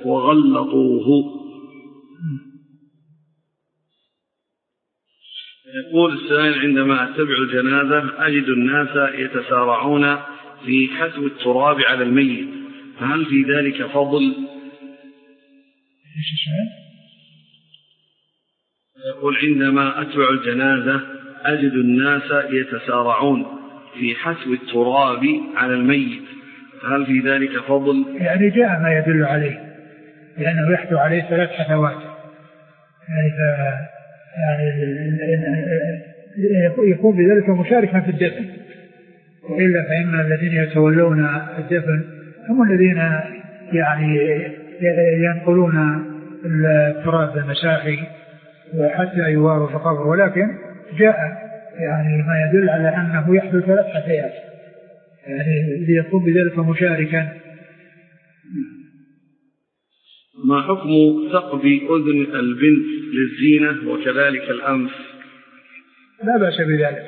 Speaker 1: وغلطوه. يقول السائل: عندما أتبع الجنازة أجد الناس يتسارعون في حثو التراب على الميت، فهل في ذلك فضل؟ يقول: عندما أتبع الجنازة أجد الناس يتسارعون في حثو التراب على الميت، فهل في ذلك فضل؟
Speaker 2: يعني جاء ما يدل عليه، لأنه يحثو عليه ثلاث حثوات، يعني, ف... يعني يكون بذلك مشاركا في الدفن، وإلا فإن الذين يتولون الدفن هم الذين يعني ينقلون التراب بالمساحي وحتى يواروا في القبر، ولكن جاء يعني ما يدل على أنه يحثو ثلاث حثيات، يعني ليكون بذلك مشاركا.
Speaker 1: ما حكم ثقب أذن البنت للزينة وكذلك الأنف؟
Speaker 2: لا بأس بذلك.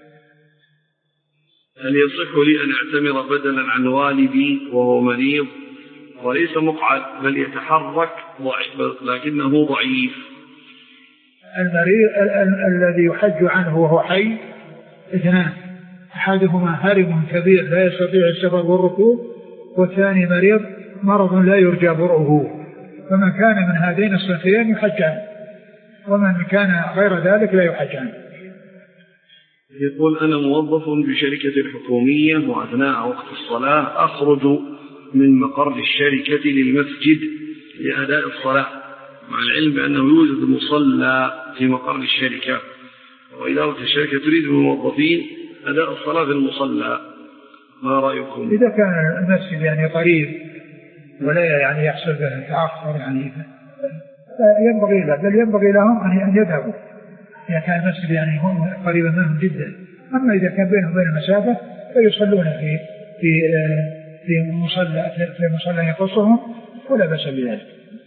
Speaker 1: هل يصح لي أن أعتمر بدلا عن والدي وهو مريض وليس مقعد بل يتحرك لكنه ضعيف؟
Speaker 2: المريض الذي يحج عنه وهو حي اثنان: أحدهما هرم كبير لا يستطيع السفر والركوب، والثاني مريض مرض لا يرجى برؤه، فمن كان من هذين الصنفين يحج عنه، ومن كان غير ذلك لا يحج عنه.
Speaker 1: يقول: أنا موظف بشركة حكومية، وأثناء وقت الصلاة أخرج من مقر الشركة للمسجد لأداء الصلاة، مع العلم بأنه يوجد مصلى في مقر الشركة، وإدارة الشركة تريد من الموظفين أداء الصلاة في المصلى، ما رأيكم؟
Speaker 2: إذا كان المسجد يعني قريب ولا يعني يحصل به تأخر يعني ينبغي له، بل ينبغي لهم أن يذهبوا إذا كان المسجد يعني قريبا منهم جدا. أما إذا كان بينهم وبين مسافة فيصلون في في في مصلى في مصلى يخصهم ولا بأس بذلك.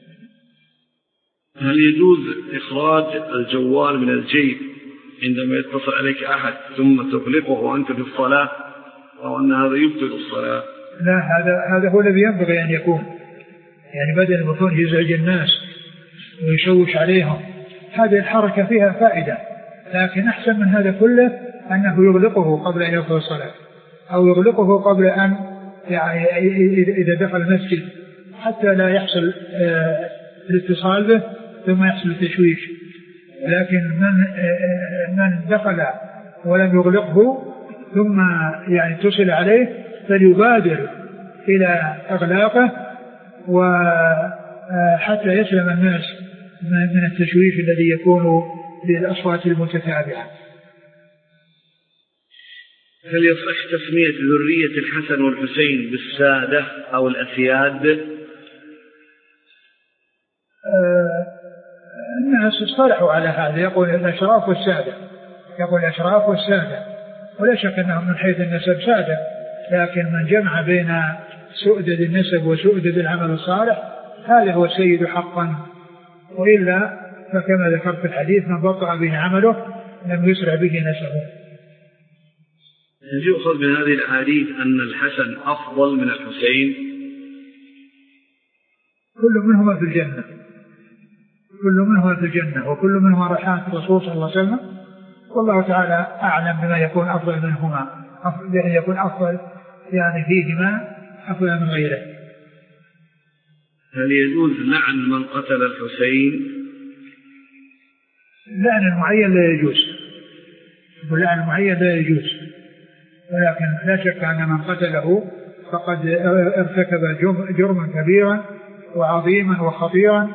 Speaker 1: هل يجوز إخراج الجوال من الجيب عندما يتصل عليك أحد ثم تغلقه وأنت في الصلاة، أو أن هذا يبطل الصلاة؟
Speaker 2: لا، هذا هذا هو الذي ينبغي أن يكون، يعني بدل ما يكون يزعج الناس ويشوش عليهم، هذه الحركة فيها فائدة، لكن أحسن من هذا كله أنه يغلقه قبل أن يدخل الصلاة، أو يغلقه قبل أن يعني إذا دخل المسجد حتى لا يحصل الاتصال به ثم يحصل التشويش. لكن من من دخل ولم يغلقه ثم يعني اتصل عليه فليبادر إلى إغلاقه وحتى يسلم الناس من التشويش الذي يكون بالأصوات المتتابعة.
Speaker 1: هل يصح تسمية ذرية الحسن والحسين بالسادة أو الأسياد؟
Speaker 2: آه الناس اصطلحوا على هذا، يقول الأشراف والسادة، يقول الأشراف والسادة، ولا شك أنهم من حيث النسب سادة، لكن من جمع بين سؤدد النسب وسؤدد العمل الصالح هذا هو السيد حقا، وإلا فكما ذكرت في الحديث من بطأ به عمله لم يسرع به نسبه.
Speaker 1: يؤخذ من هذه الأحاديث أن الحسن أفضل من الحسين؟
Speaker 2: كل منهما في الجنة، كل منهما في الجنة، وكل منهما ريحان الرسول صلى الله عليه وسلم، والله تعالى أعلم بما يكون أفضل منهما، يعني يكون أفضل يعني فيهما أفضل من غيره.
Speaker 1: هل يجوز لعن من قتل الحسين؟
Speaker 2: لعن المعين لا يجوز، واللعن المعين لا يجوز، ولكن لا شك أن من قتله فقد ارتكب جرما كبيرا وعظيما وخطيرا،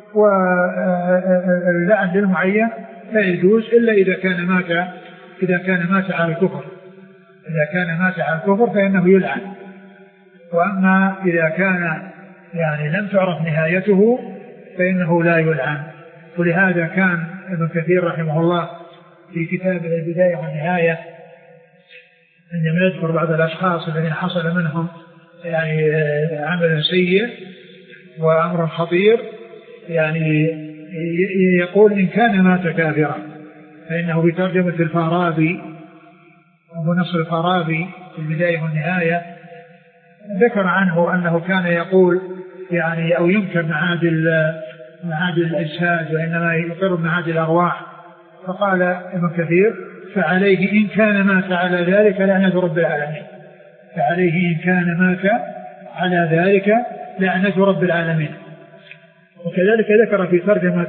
Speaker 2: واللعن للمعين لا يجوز إلا إذا كان مات إذا كان مات على الكفر، إذا كان مات على الكفر فإنه يلعن، وأما إذا كان يعني لم تعرف نهايته فإنه لا يلعن. ولهذا كان ابن كثير رحمه الله في كتابه البداية والنهاية عندما يذكر بعض الأشخاص الذين حصل منهم يعني عمل سيء وأمر خطير، يعني يقول إن كان مات كافرا، فإنه بترجمة الفارابي أبو نصر الفارابي في البداية والنهاية ذكر عنه أنه كان يقول يعني أو ينكر معاد معاد الأجساد وإنما يقر معاد الأرواح، فقال ابن كثير فعليه إن كان مات على ذلك لعنة رب العالمين، فعليه إن كان مات على ذلك لعنة رب العالمين. وكذلك ذكر في ترجمة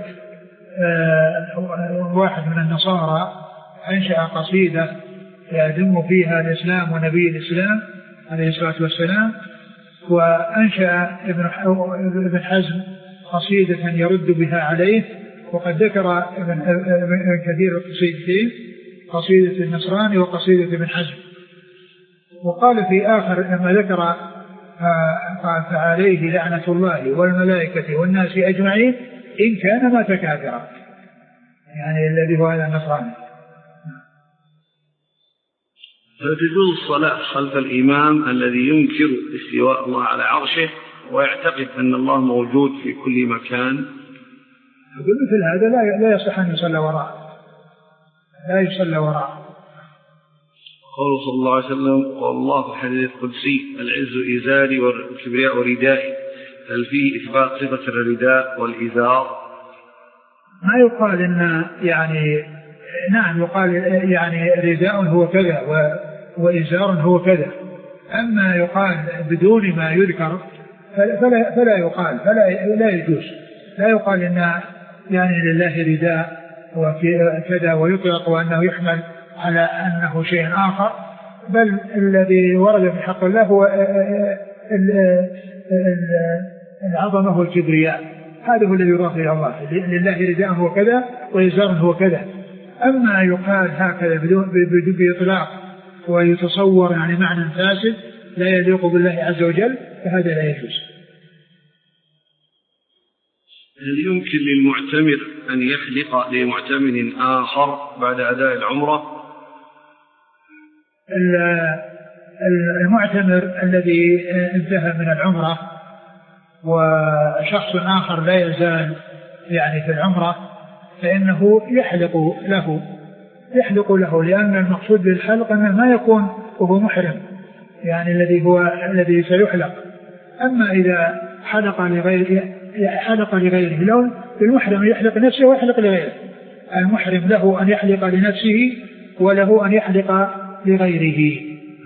Speaker 2: واحد من النصارى أنشأ قصيدة يذم فيها الإسلام ونبي الإسلام عليه الصلاة والسلام، وأنشأ ابن حزم قصيدة يرد بها عليه. وقد ذكر ابن كثير القصيدتين، قصيدة النصراني وقصيدة ابن حزم. وقال في آخر لما ذكر قال فعليه لعنة الله والملائكة والناس أجمعين إن كان مات كافرا، يعني الذي هو هذا النصراني.
Speaker 1: فتجوز الصلاة خلف الإمام الذي ينكر استواء الله على عرشه ويعتقد أن الله موجود في كل مكان؟
Speaker 2: يقول مثل هذا لا لا يصح أن يصلى وراءه، لا يصلى وراءه.
Speaker 1: قوله صلى الله عليه وسلم قال الله في الحديث القدسي العز إزاري والكبرياء ردائي، هل فيه إثبات صفة الرداء والإزار؟
Speaker 2: ما يقال إن يعني نعم يقال يعني رداء هو كذا وإزار هو كذا، أما يقال بدون ما يذكر فلا, فلا يقال فلا لا يجوز. لا يقال إن يعني لله رداء وكذا ويطلق وأنه يحمل على أنه شيء آخر، بل الذي ورد في حق الله هو العظمة والكبرياء، هذا هو الذي يضاف إلى الله. لله رداء هو كذا وإزار هو كذا. أما يقال هكذا بدون بإطلاق ويتصور يعني معنى فاسد لا يليق بالله عز وجل فهذا لا يجوز.
Speaker 1: هل يمكن للمعتمر أن يحلق لمعتمر آخر بعد أداء العمرة؟
Speaker 2: المعتمر الذي انتهى من العمرة وشخص آخر لا يزال يعني في العمرة فإنه يحلق له يحلق له لأن المقصود بالحلق أنه ما يكون وهو محرم، يعني الذي هو الذي سيحلق. أما إذا حلق لغيره حلق لغيره لون المحرم يحلق نفسه ويحلق لغيره. المحرم له أن يحلق لنفسه وله أن يحلق لغيره.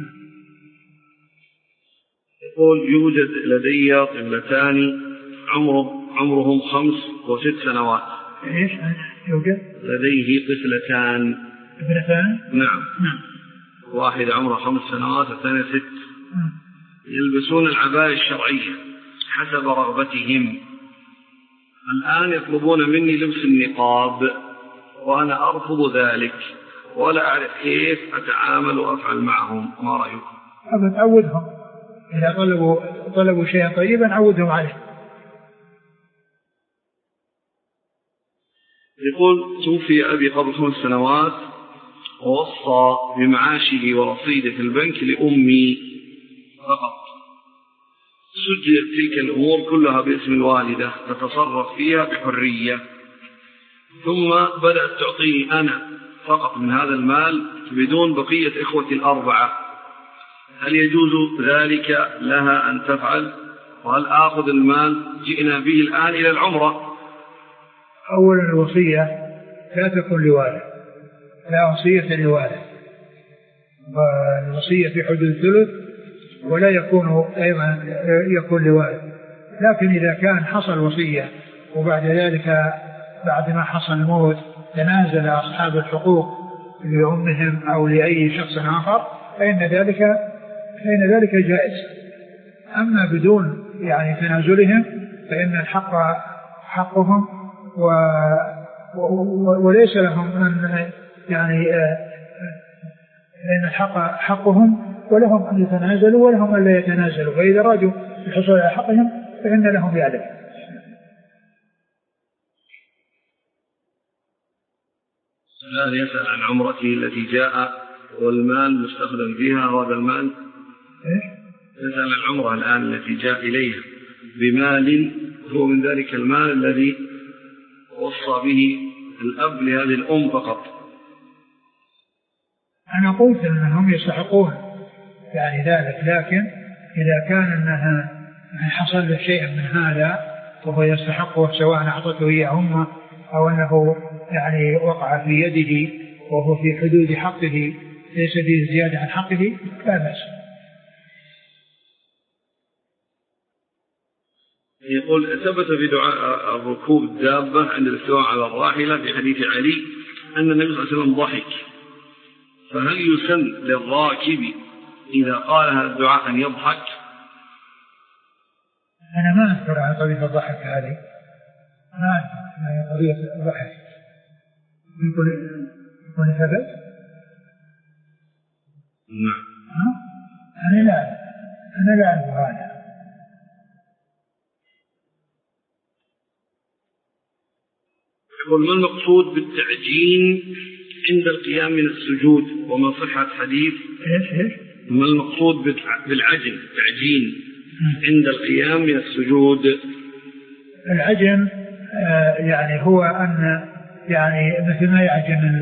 Speaker 1: يقول يوجد لدي طفلتان عمره عمرهم خمس وست سنوات.
Speaker 2: إيش يوجد؟
Speaker 1: لديه طفلتان.
Speaker 2: ابنتان؟
Speaker 1: نعم.
Speaker 2: نعم.
Speaker 1: واحد عمره خمس سنوات والثانية ست.
Speaker 2: نعم.
Speaker 1: يلبسون العباية الشرعية حسب رغبتهم. الآن يطلبون مني لبس النقاب وأنا أرفض ذلك ولا أعرف كيف أتعامل وأفعل معهم، ما رأيكم؟
Speaker 2: أبدا عودهم، إذا طلبوا طلبوا شيئا طيبا عودهم عليه.
Speaker 1: يقول توفي أبي قبل خمس سنوات ووصى بمعاشه ورصيده في البنك لأمي فقط، سجلت تلك الأمور كلها باسم الوالدة تتصرف فيها بحرية، ثم بدأت تعطيني أنا فقط من هذا المال بدون بقية إخوتي الأربعة، هل يجوز ذلك لها أن تفعل؟ وهل آخذ المال جئنا به الآن إلى العمرة؟
Speaker 2: أولا الوصية لا تكون لوالد، لا وصية لوالد، والوصية في حدود الثلث ولا يكون أيضا يكون لوالد. لكن إذا كان حصل وصية وبعد ذلك بعد ما حصل الموت تنازل أصحاب الحقوق لأمهم أو لأي شخص آخر فإن ذلك فإن ذلك جائز. أما بدون يعني تنازلهم فإن الحق حقهم و وليس لهم أن يعني لأن الحق حقهم ولهم أن يتنازلوا ولهم أن لا يتنازلوا، فإذا رادوا الحصول على حقهم فإن لهم ذلك.
Speaker 1: الآن يسأل عن عمرته التي جاء والمال مستخدم فيها، هذا المال يسأل عن العمرة الآن التي جاء إليها بمال هو من ذلك المال الذي وصى به الأب لهذه الأم فقط.
Speaker 2: أنا قلت أنهم يستحقون يعني ذلك، لكن إذا كان أنها حصل له شيء من هذا وهو يستحقه سواء أعطته إياه أمه أو أنه يعني وقع في يده وهو في حدود حقه ليس فيه زيادة عن حقه لا بأس.
Speaker 1: يقول ثبت في دعاء الركوب الدابة عند الاستواء على الراحلة في حديث علي أن النبي صلى الله عليه وسلم ضحك، فهل يسن للراكب إذا قال هذا الدعاء أن يضحك؟
Speaker 2: أنا ما أذكر عن قضية الضحك هذه، ما أذكر عن قضية الضحك. يقول يقول ثبت؟
Speaker 1: نعم.
Speaker 2: أنا لا أنا لا أعرف هذا.
Speaker 1: يقول ما المقصود بالتعجين عند القيام من السجود وما صحة حديث؟
Speaker 2: إيش إيش؟
Speaker 1: ما المقصود بالعجن تعجين عند القيام من السجود؟
Speaker 2: العجن آه يعني هو أن يعني مثل ما يعجن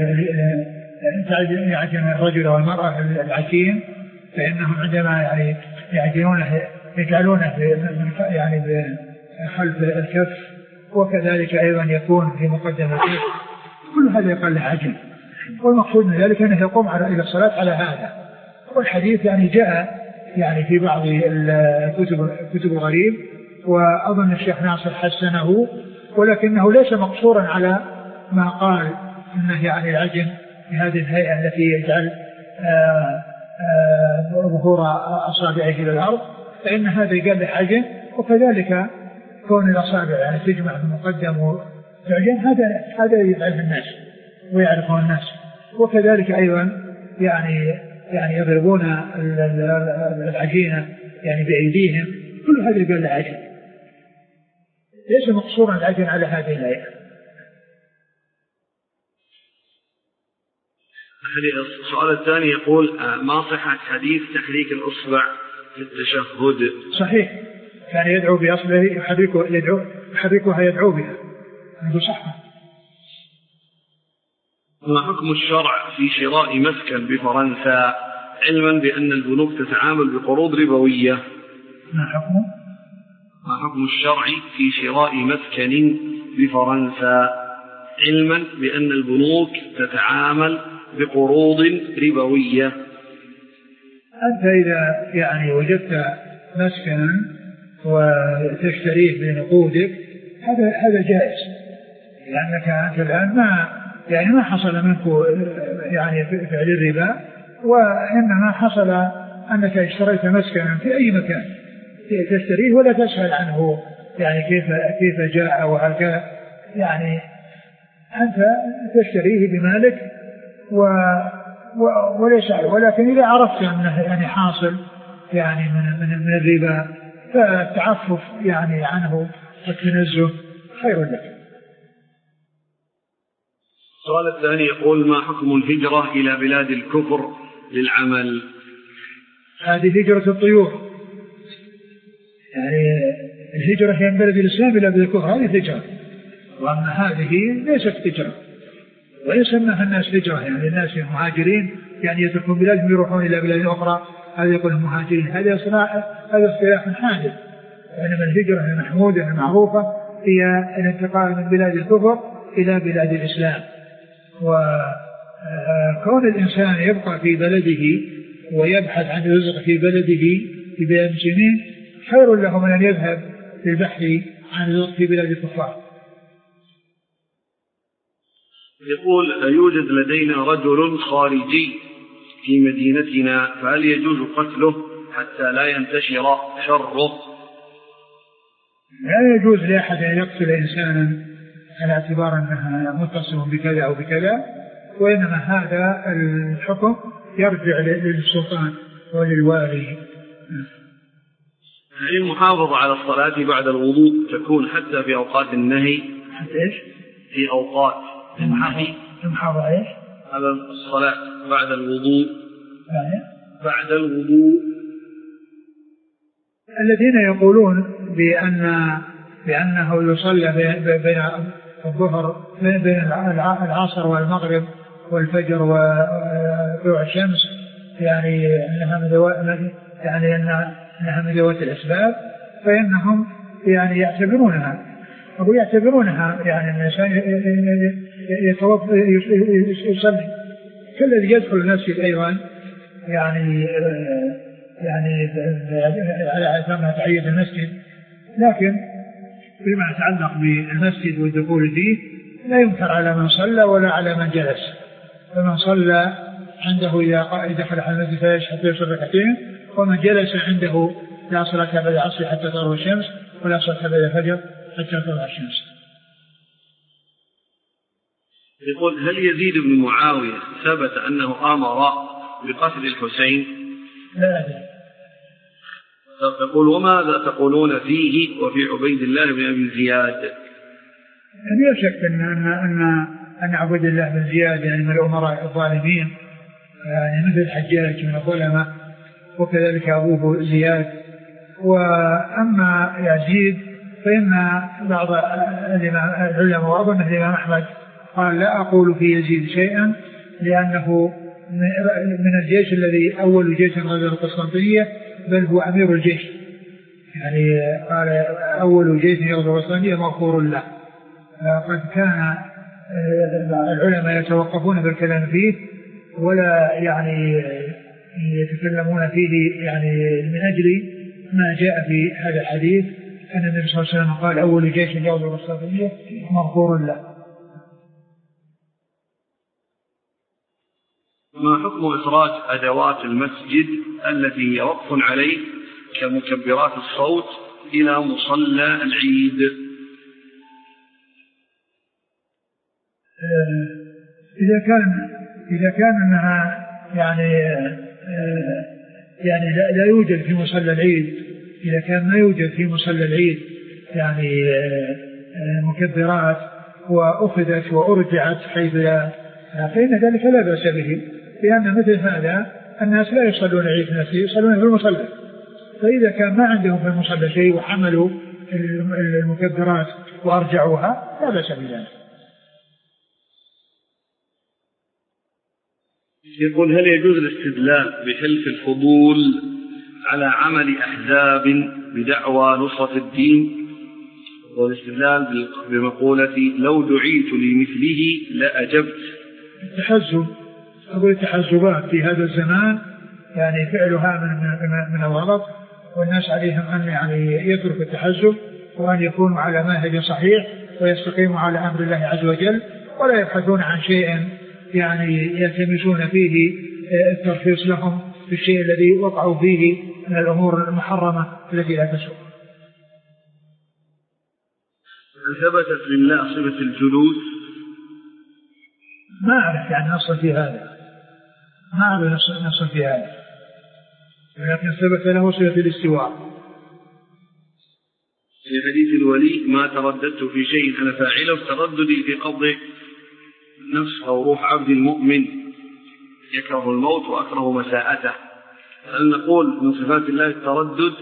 Speaker 2: يعجن الرجل والمرأة العجين، فإنهم عندما يعني يعجنونه يجعلونه يعني خلف الكف، وكذلك أيضا يكون في مقدمة الكف، كل هذا يقال له عجن. والمقصود من ذلك أنه يقوم على إلى الصلاة على هذا. والحديث يعني جاء يعني في بعض الكتب كتب الغريب، وأظن الشيخ ناصر حسنه، ولكنه ليس مقصورا على ما قال أنه يعني العجن بهذه الهيئة التي يجعل ظهور أصابعه إلى الأرض، فإن هذا يقال له عجن. وكذلك كون الأصابع يعني تجمع في المقدم وتعجن، هذا هذا يفعل الناس ويعرفه الناس. وكذلك أيضا يعني يعني يضربون العجينة يعني بأيديهم، كل هذا يقال له عجن، ليس مقصورا العجن على هذه الهيئة.
Speaker 1: السؤال الثاني يقول ما صحة حديث تحريك الأصبع في التشهد؟
Speaker 2: صحيح، كان يدعو بأصبعه يحركه يدعو يحركها يدعو بها، هذا صح.
Speaker 1: ما حكم الشرع في شراء مسكن بفرنسا علما بأن البنوك تتعامل بقروض ربوية؟
Speaker 2: ما حكم؟
Speaker 1: ما حكم الشرع في شراء مسكن بفرنسا علما بأن البنوك تتعامل بقروض ربوية؟
Speaker 2: أنت إذا يعني وجدت مسكنا وتشتريه بنقودك هذا هذا جائز، لأنك أنت الآن ما يعني ما حصل منك يعني فعل الربا، وإنما حصل أنك اشتريت مسكنا في أي مكان تشتريه ولا تسأل عنه يعني كيف كيف جاء وهكذا، يعني أنت تشتريه بمالك و وليس، ولكن إذا عرفت أنه يعني حاصل يعني من من من الربا فالتعفف يعني عنه والتنزه خير لك.
Speaker 1: السؤال الثاني يقول ما حكم الهجرة إلى بلاد الكفر للعمل؟
Speaker 2: هذه هجرة الطيور، يعني الهجرة هي من بلد الإسلام إلى بلد الكفر، هذه هجرة، وأما هذه ليست هجرة، ويسمى الناس هجرة، يعني الناس مهاجرين يعني يتركون بلادهم يروحون إلى بلاد أخرى، هذا يقول مهاجرين، هذا هذا اصطلاح حادث. إنما الهجرة المحمودة المعروفة هي الانتقال من بلاد الكفر إلى بلاد الإسلام. وكون الإنسان يبقى في بلده ويبحث عن رزق في بلده في بلاد المسلمين خير له من أن يذهب للبحث عن رزق في بلاد الكفار.
Speaker 1: يقول يوجد لدينا رجل خارجي في مدينتنا، فهل يجوز قتله حتى لا ينتشر شره؟
Speaker 2: لا يجوز لأحد أن يقتل إنسانا على اعتبار أنها متصل بكذا أو بكذا، وإنما هذا الحكم يرجع للسلطان وللوالي.
Speaker 1: المحافظة على الصلاة بعد الوضوء تكون حتى في أوقات النهي؟
Speaker 2: حتى إيش؟
Speaker 1: في أوقات النهي.
Speaker 2: المحافظة إيش؟
Speaker 1: على الصلاة بعد الوضوء.
Speaker 2: يعني؟
Speaker 1: بعد الوضوء.
Speaker 2: الذين يقولون بأن بأنه يصلى بين الظهر بين العصر والمغرب والفجر وطلوع الشمس، يعني أنها من ذوات يعني أنها من ذوات الأسباب، فإنهم يعني يعتبرونها، أقول يعتبرونها يعني الإنسان يصلي كالذي يدخل المسجد أيضا يعني يعني على أثرنا تحية المسجد، لكن فيما يتعلق بالمسجد والدخول فيه لا ينكر على من صلى ولا على من جلس. فمن صلى عنده إذا دخل على المسجد فيشهد حتى يصلي ركعتين، ومن جلس عنده لا صلاة بعد العصر حتى تغرب الشمس ولا صلاة بعد الفجر حتى تطلع الشمس.
Speaker 1: يقول هل يزيد بن معاوية ثبت أنه أمر بقتل الحسين؟
Speaker 2: لا أدري.
Speaker 1: تقول وماذا تقولون فيه وفي عبيد الله بن أبي زياد؟
Speaker 2: لا شك أن أن أن أن عبيد الله بن زياد يعني من الأمراء الظالمين، يعني مثل الحجاج من الظلمة، وكذلك أبوه زياد. وأما يزيد فإن بعض العلماء وأظن الإمام أحمد قال لا أقول في يزيد شيئا لأنه من الجيش الذي أول جيش غزا القسطنطينية، بل هو أمير الجيش، يعني قال أول جيش يغزو القسطنطينية مغفور له. قد كان العلماء يتوقفون بالكلام فيه ولا يعني يتكلمون فيه يعني من أجل ما جاء في هذا الحديث أن النبي صلى الله عليه وسلم قال أول جيش يغزو القسطنطينية مغفور له.
Speaker 1: ما حكم إخراج أدوات المسجد التي هي وقف عليه كمكبرات الصوت إلى مصلى العيد؟
Speaker 2: إذا كان إذا كان أنها يعني يعني لا, لا يوجد في مصلى العيد، إذا كان ما يوجد في مصلى العيد يعني مكبرات وأخذت وأرجعت حيث لا، فإن ذلك لا بأس به، لأن مثل هذا الناس لا يصلون العيد في نفسه، يصلون في المصلى. فإذا كان ما عندهم في المصلى شيء وحملوا المكبرات وأرجعوها لا بأس بذلك.
Speaker 1: يقول هل يجوز الاستدلال بحلف الفضول على عمل أحزاب بدعوى نصرة الدين، والاستدلال بمقولة لو دعيت لمثله لأجبت؟
Speaker 2: التحزب، أقول التحزبات في هذا الزمان يعني فعلها من من الغلط، والناس عليهم أن يعني يترك التحزب وأن يكونوا على منهج صحيح ويستقيموا على أمر الله عز وجل، ولا يبحثون عن شيء يعني يلتمسون فيه الترخيص لهم في الشيء الذي وقعوا فيه من الأمور المحرمة التي لا تسوء.
Speaker 1: ثبتت لله صفة الجلوس؟
Speaker 2: ما أعرف يعني نص في هذا، ما أعرف نص في هذا، ولكن ثبت له صفة الاستواء.
Speaker 1: في حديث الولي ما ترددت في شيء أنا فاعله ترددي في قبض نفس أو روح عبد المؤمن يكره الموت وأكره مساءته. هل نقول من صفات الله التردد؟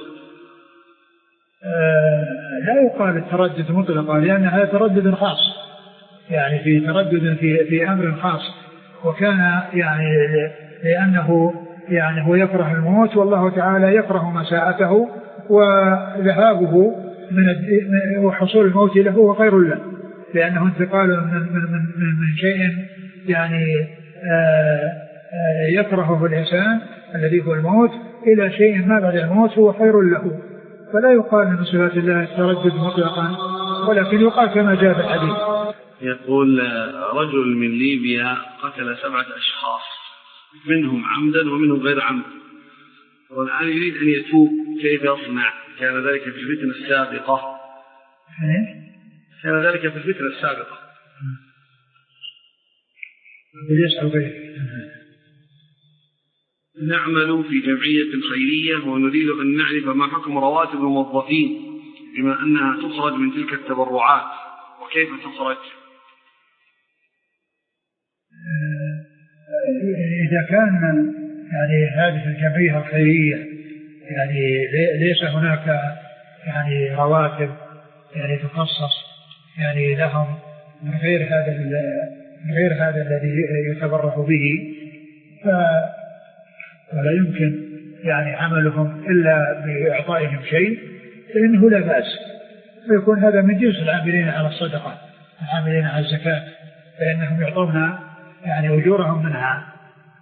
Speaker 2: آه لا يقال التردد مطلقا، لأن هذا تردد خاص، يعني في تردد في في أمر خاص، وكان يعني لأنه يعني هو يكره الموت والله تعالى يكره مساءته، وذهابه من وحصول الموت له هو خير له، لأنه انتقال من من من, من شيء يعني آآ آآ يكرهه الإنسان الذي هو الموت إلى شيء ما بعد الموت هو خير له. فلا يقال من صفات الله التردد مطلقا، ولكن يقال كما جاء في الحديث.
Speaker 1: يقول رجل من ليبيا قتل سبعة أشخاص منهم عمدا ومنهم غير عمد، والآن يريد أن يتوب، كيف يصنع؟ كان ذلك في الفتنة السابقة. كان ذلك في الفتنة السابقة. نعمل في جمعية خيرية ونريد أن نعرف ما حكم رواتب الموظفين بما أنها تخرج من تلك التبرعات، وكيف تخرج؟
Speaker 2: إذا كان يعني هذه الجمعية الخيرية يعني ليس هناك يعني رواتب يعني تخصص يعني لهم من غير هذا من غير هذا الذي يتبرع به، فلا يمكن يعني عملهم إلا بإعطائهم شيء، فإنه لا بأس ويكون هذا من جنس العاملين على الصدقة، العاملين على الزكاة، فإنهم يعطون يعني أجورهم منها.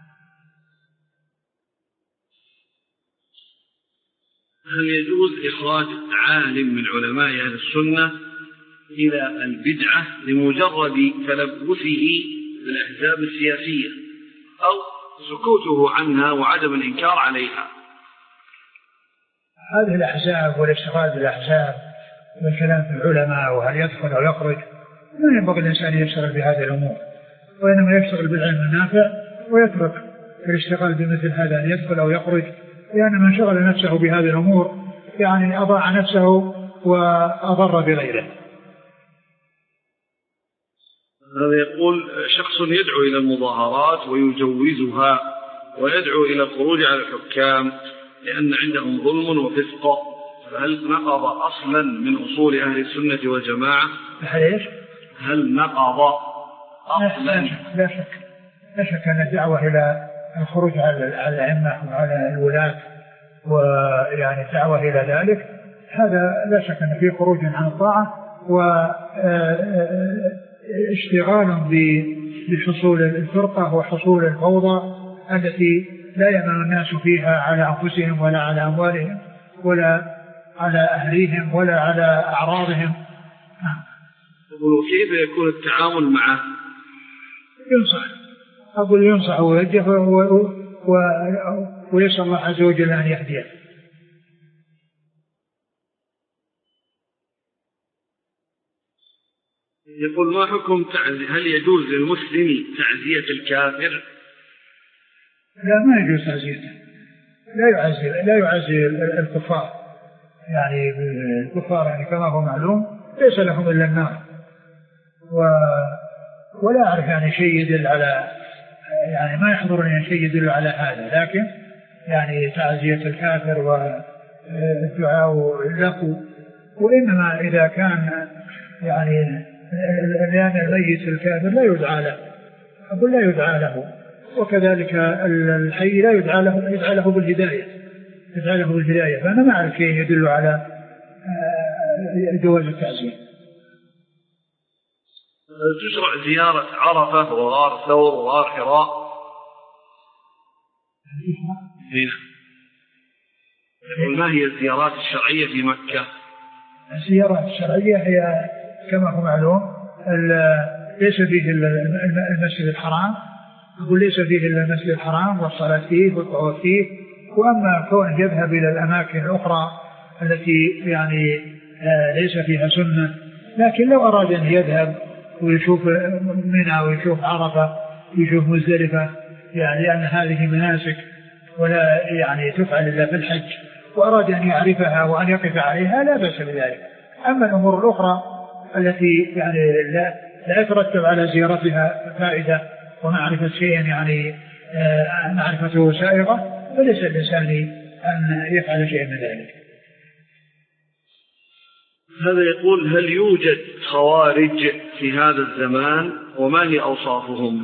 Speaker 1: هل يجوز إخراج عالم من علماء أهل السنة إلى البدعة لمجرد تلبسه بالأحزاب السياسية أو سكوته عنها وعدم الإنكار عليها؟
Speaker 2: هذه الأحزاب والاشتغال بالأحزاب والكلام في العلماء وهل يدخل أو يخرج، ما ينبغي الإنسان يشتغل بهذه الأمور، وإنما يشتغل بالعلم النافع ويترك الاشتغال بمثل هذا أن يدخل أو يخرج، لأن من شغل نفسه بهذه الأمور يعني أضاع نفسه وأضر بغيره.
Speaker 1: هذا يقول شخص يدعو إلى المظاهرات ويجوزها ويدعو إلى الخروج على الحكام لأن عندهم ظلم وفسق، فهل نقض أصلا من أصول أهل السنة والجماعة؟ هل نقض أصلا؟
Speaker 2: لا شك لا شك أن الدعوة إلى الخروج على الأئمة وعلى الولاة ويعني الدعوة إلى ذلك هذا لا شك أن فيه خروج عن الطاعة واشتغال بحصول الفرقة وحصول الفوضى التي لا يأمن الناس فيها على أنفسهم ولا على أموالهم ولا على أهليهم ولا على أعراضهم.
Speaker 1: وكيف يكون التعامل معه؟
Speaker 2: ينصح، أقول ينصح ويوجه ويسأل الله عز وجل أن يهديه.
Speaker 1: يقول ما حكم تعزية، هل يجوز للمسلم تعزية الكافر؟
Speaker 2: لا، ما يجوز تعزيته، لا يعزي لا يعزي الكفار، يعني الكفار يعني كما هو معلوم ليس لهم إلا النار، و ولا أعرف يعني شيء يدل على، يعني ما يحضرني شيء يدل على هذا، لكن يعني تعزية الكافر والدعاء له، وإنما إذا كان يعني لأن الميت الكافر لا يدعى له، أقول لا يدعى له، وكذلك الحي لا يدعى له، يدعى له بالهداية، يدعى له بالهداية، فأنا ما أعرف شيء يدل على جواز التعزية.
Speaker 1: تشرع زيارة عرفة وغار ثور وغار حراء؟ يقول ما هي الزيارات الشرعية في مكة؟
Speaker 2: الزيارات الشرعية هي كما هو معلوم ليس فيه المسجد الحرام، أقول ليس فيه إلا المسجد الحرام والصلاة فيه والطواف فيه، وأما كونه يذهب إلى الأماكن الأخرى التي يعني ليس فيها سنة، لكن لو أراد أن يذهب ويشوف منى ويشوف عرفة ويشوف مزدلفة، يعني لأن هذه مناسك ولا يعني تفعل إلا في الحج، وأراد أن يعرفها وأن يقف عليها لا بأس بذلك. أما الأمور الأخرى التي يعني لا, لا يترتب على زيارتها فائدة ومعرفة شيء يعني آه معرفته سائغة، فليس الإنسان أن يفعل شيء من ذلك.
Speaker 1: هذا يقول هل يوجد خوارج في هذا الزمان وما هي أوصافهم؟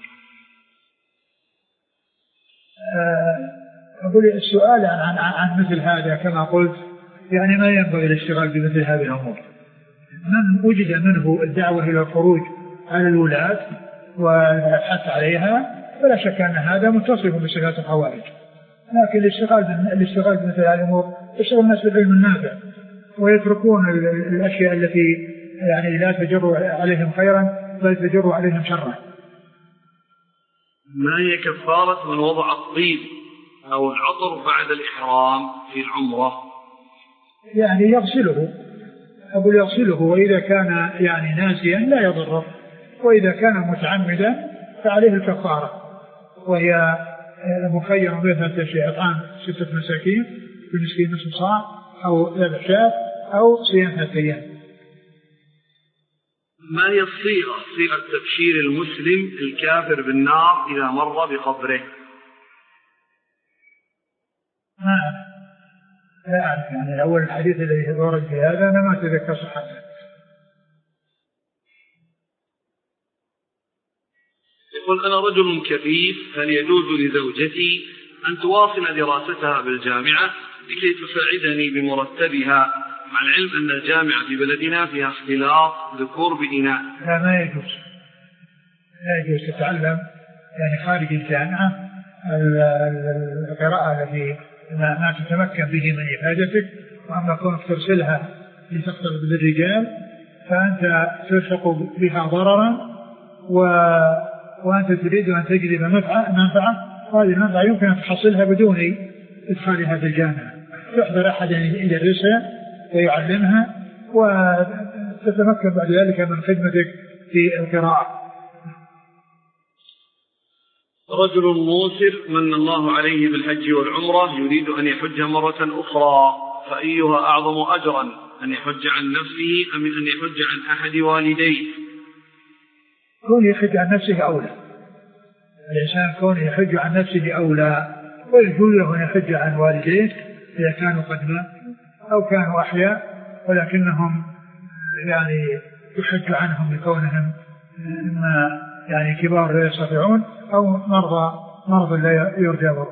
Speaker 2: أقول السؤال عن, عن, عن مثل هذا كما قلت يعني ما ينبغي الاشتغال بمثل هذه الأمور. من وجد منه الدعوة إلى الخروج على الولاة والحث عليها فلا شك أن هذا متصف بصفات الخوارج، لكن الاشتغال الاشتغال بمثل هذه الأمور يشتغل الناس بالعلم النافع ويتركون الأشياء التي يعني لا تجر عليهم خيرا بل تجر عليهم شرا.
Speaker 1: ما هي كفارة من وضع الطيب أو العطر بعد الإحرام في العمرة؟
Speaker 2: يعني يغسله، أقول يغسله، وإذا كان يعني ناسيا لا يضره، وإذا كان متعمدا فعليه الكفارة، وهي مخير بين شيء إطعام ستة مساكين في مسكين نصف صاع أو ثلاث شاة أو صيام ثلاثة أيام.
Speaker 1: ما هي الصيغة صيغة تبشير المسلم الكافر بالنار إذا مر بقبره؟
Speaker 2: ما لا أعرف، يعني أول الحديث الذي ورد في هذا أنا ما أتذكر صحته.
Speaker 1: يقول أنا رجل كفيف، هل يجوز لزوجتي أن تواصل دراستها بالجامعة لكي تساعدني بمرتبها مع العلم أن الجامعة في بلدنا فيها اختلاط ذكور بإناث.
Speaker 2: لا ما يجوز، لا يجوز تتعلم يعني خارج الجامعة القراءة التي ما تتمكن به من إفادتك، وأما كونك ترسلها لتختلط بالرجال فأنت تلحق بها ضررا و... وأنت تريد أن تجلب منفعة، هذه المنفعة يمكن أن تحصلها بدون إدخالها في الجامعة. يحضر أحد يدرسها ويعلمها وتتمكن بعد ذلك من خدمتك في القراءة.
Speaker 1: رجل موسر من الله عليه بالحج والعمرة يريد أن يحج مرة أخرى، فأيها أعظم أجرا، أن يحج عن نفسه أم أن يحج عن أحد والديه؟
Speaker 2: كون يحج عن نفسه أولى، الإنسان كون يحج عن نفسه أولى، ويجوز له أن يحج عن والديه إذا كانوا قد ماتوا أو كانوا أحياء ولكنهم يعني يحج عنهم لكونهم إما يعني كبار لا يستطيعون أو مرضى مرضى لا يرجى برؤ.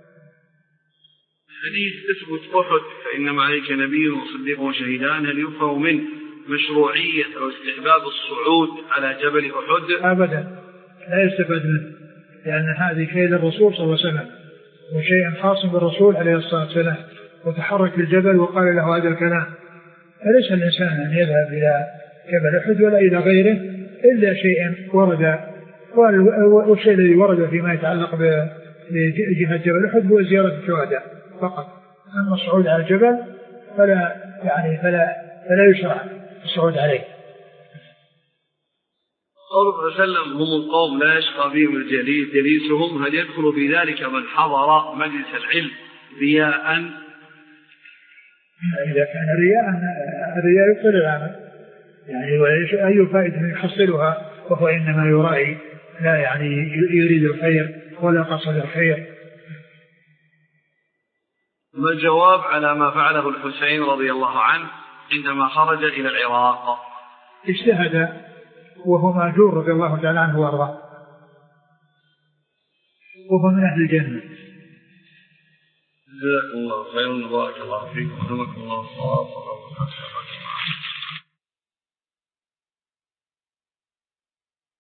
Speaker 1: حديث تثبت أحد فإنما عليك نبي وصديق وشهيدان، هل يفهم من مشروعية أو استحباب الصعود على جبل أحد؟
Speaker 2: أبدا لا يستفاد منه، لأن هذه شيء للرسول صلى الله عليه وسلم وشيء خاص بالرسول عليه الصلاة والسلام، وتحرك بالجبل وقال له هذا الكلام. فليس الإنسان أن يذهب إلى جبل أحد ولا إلى غيره إلا شيء ورد، والشيء الذي ورد فيما يتعلق بجهة جبل أحد هو زيارة الشهداء فقط. أما الصعود على الجبل فلا يعني فلا فلا يشرع الصعود عليه.
Speaker 1: قوله صلى الله عليه وسلم هم القوم لا يشقى بهم الجليس جليسهم، هل يدخل في ذلك من حضر مجلس العلم رياء؟
Speaker 2: إذا كان رياء الرياء يبطل العمل، يعني أي فائدة يحصلها وهو إنما يرائي لا يعني يريد الخير ولا قصد الخير.
Speaker 1: ما الجواب على ما فعله الحسين رضي الله عنه عندما خرج إلى العراق؟
Speaker 2: اجتهد وهو مأجور رضي الله تعالى عنه وارضاه، وهو من أهل الجنة.
Speaker 1: جزاكم الله خيرا وبارك الله فيكم ورحمة الله وبركاته.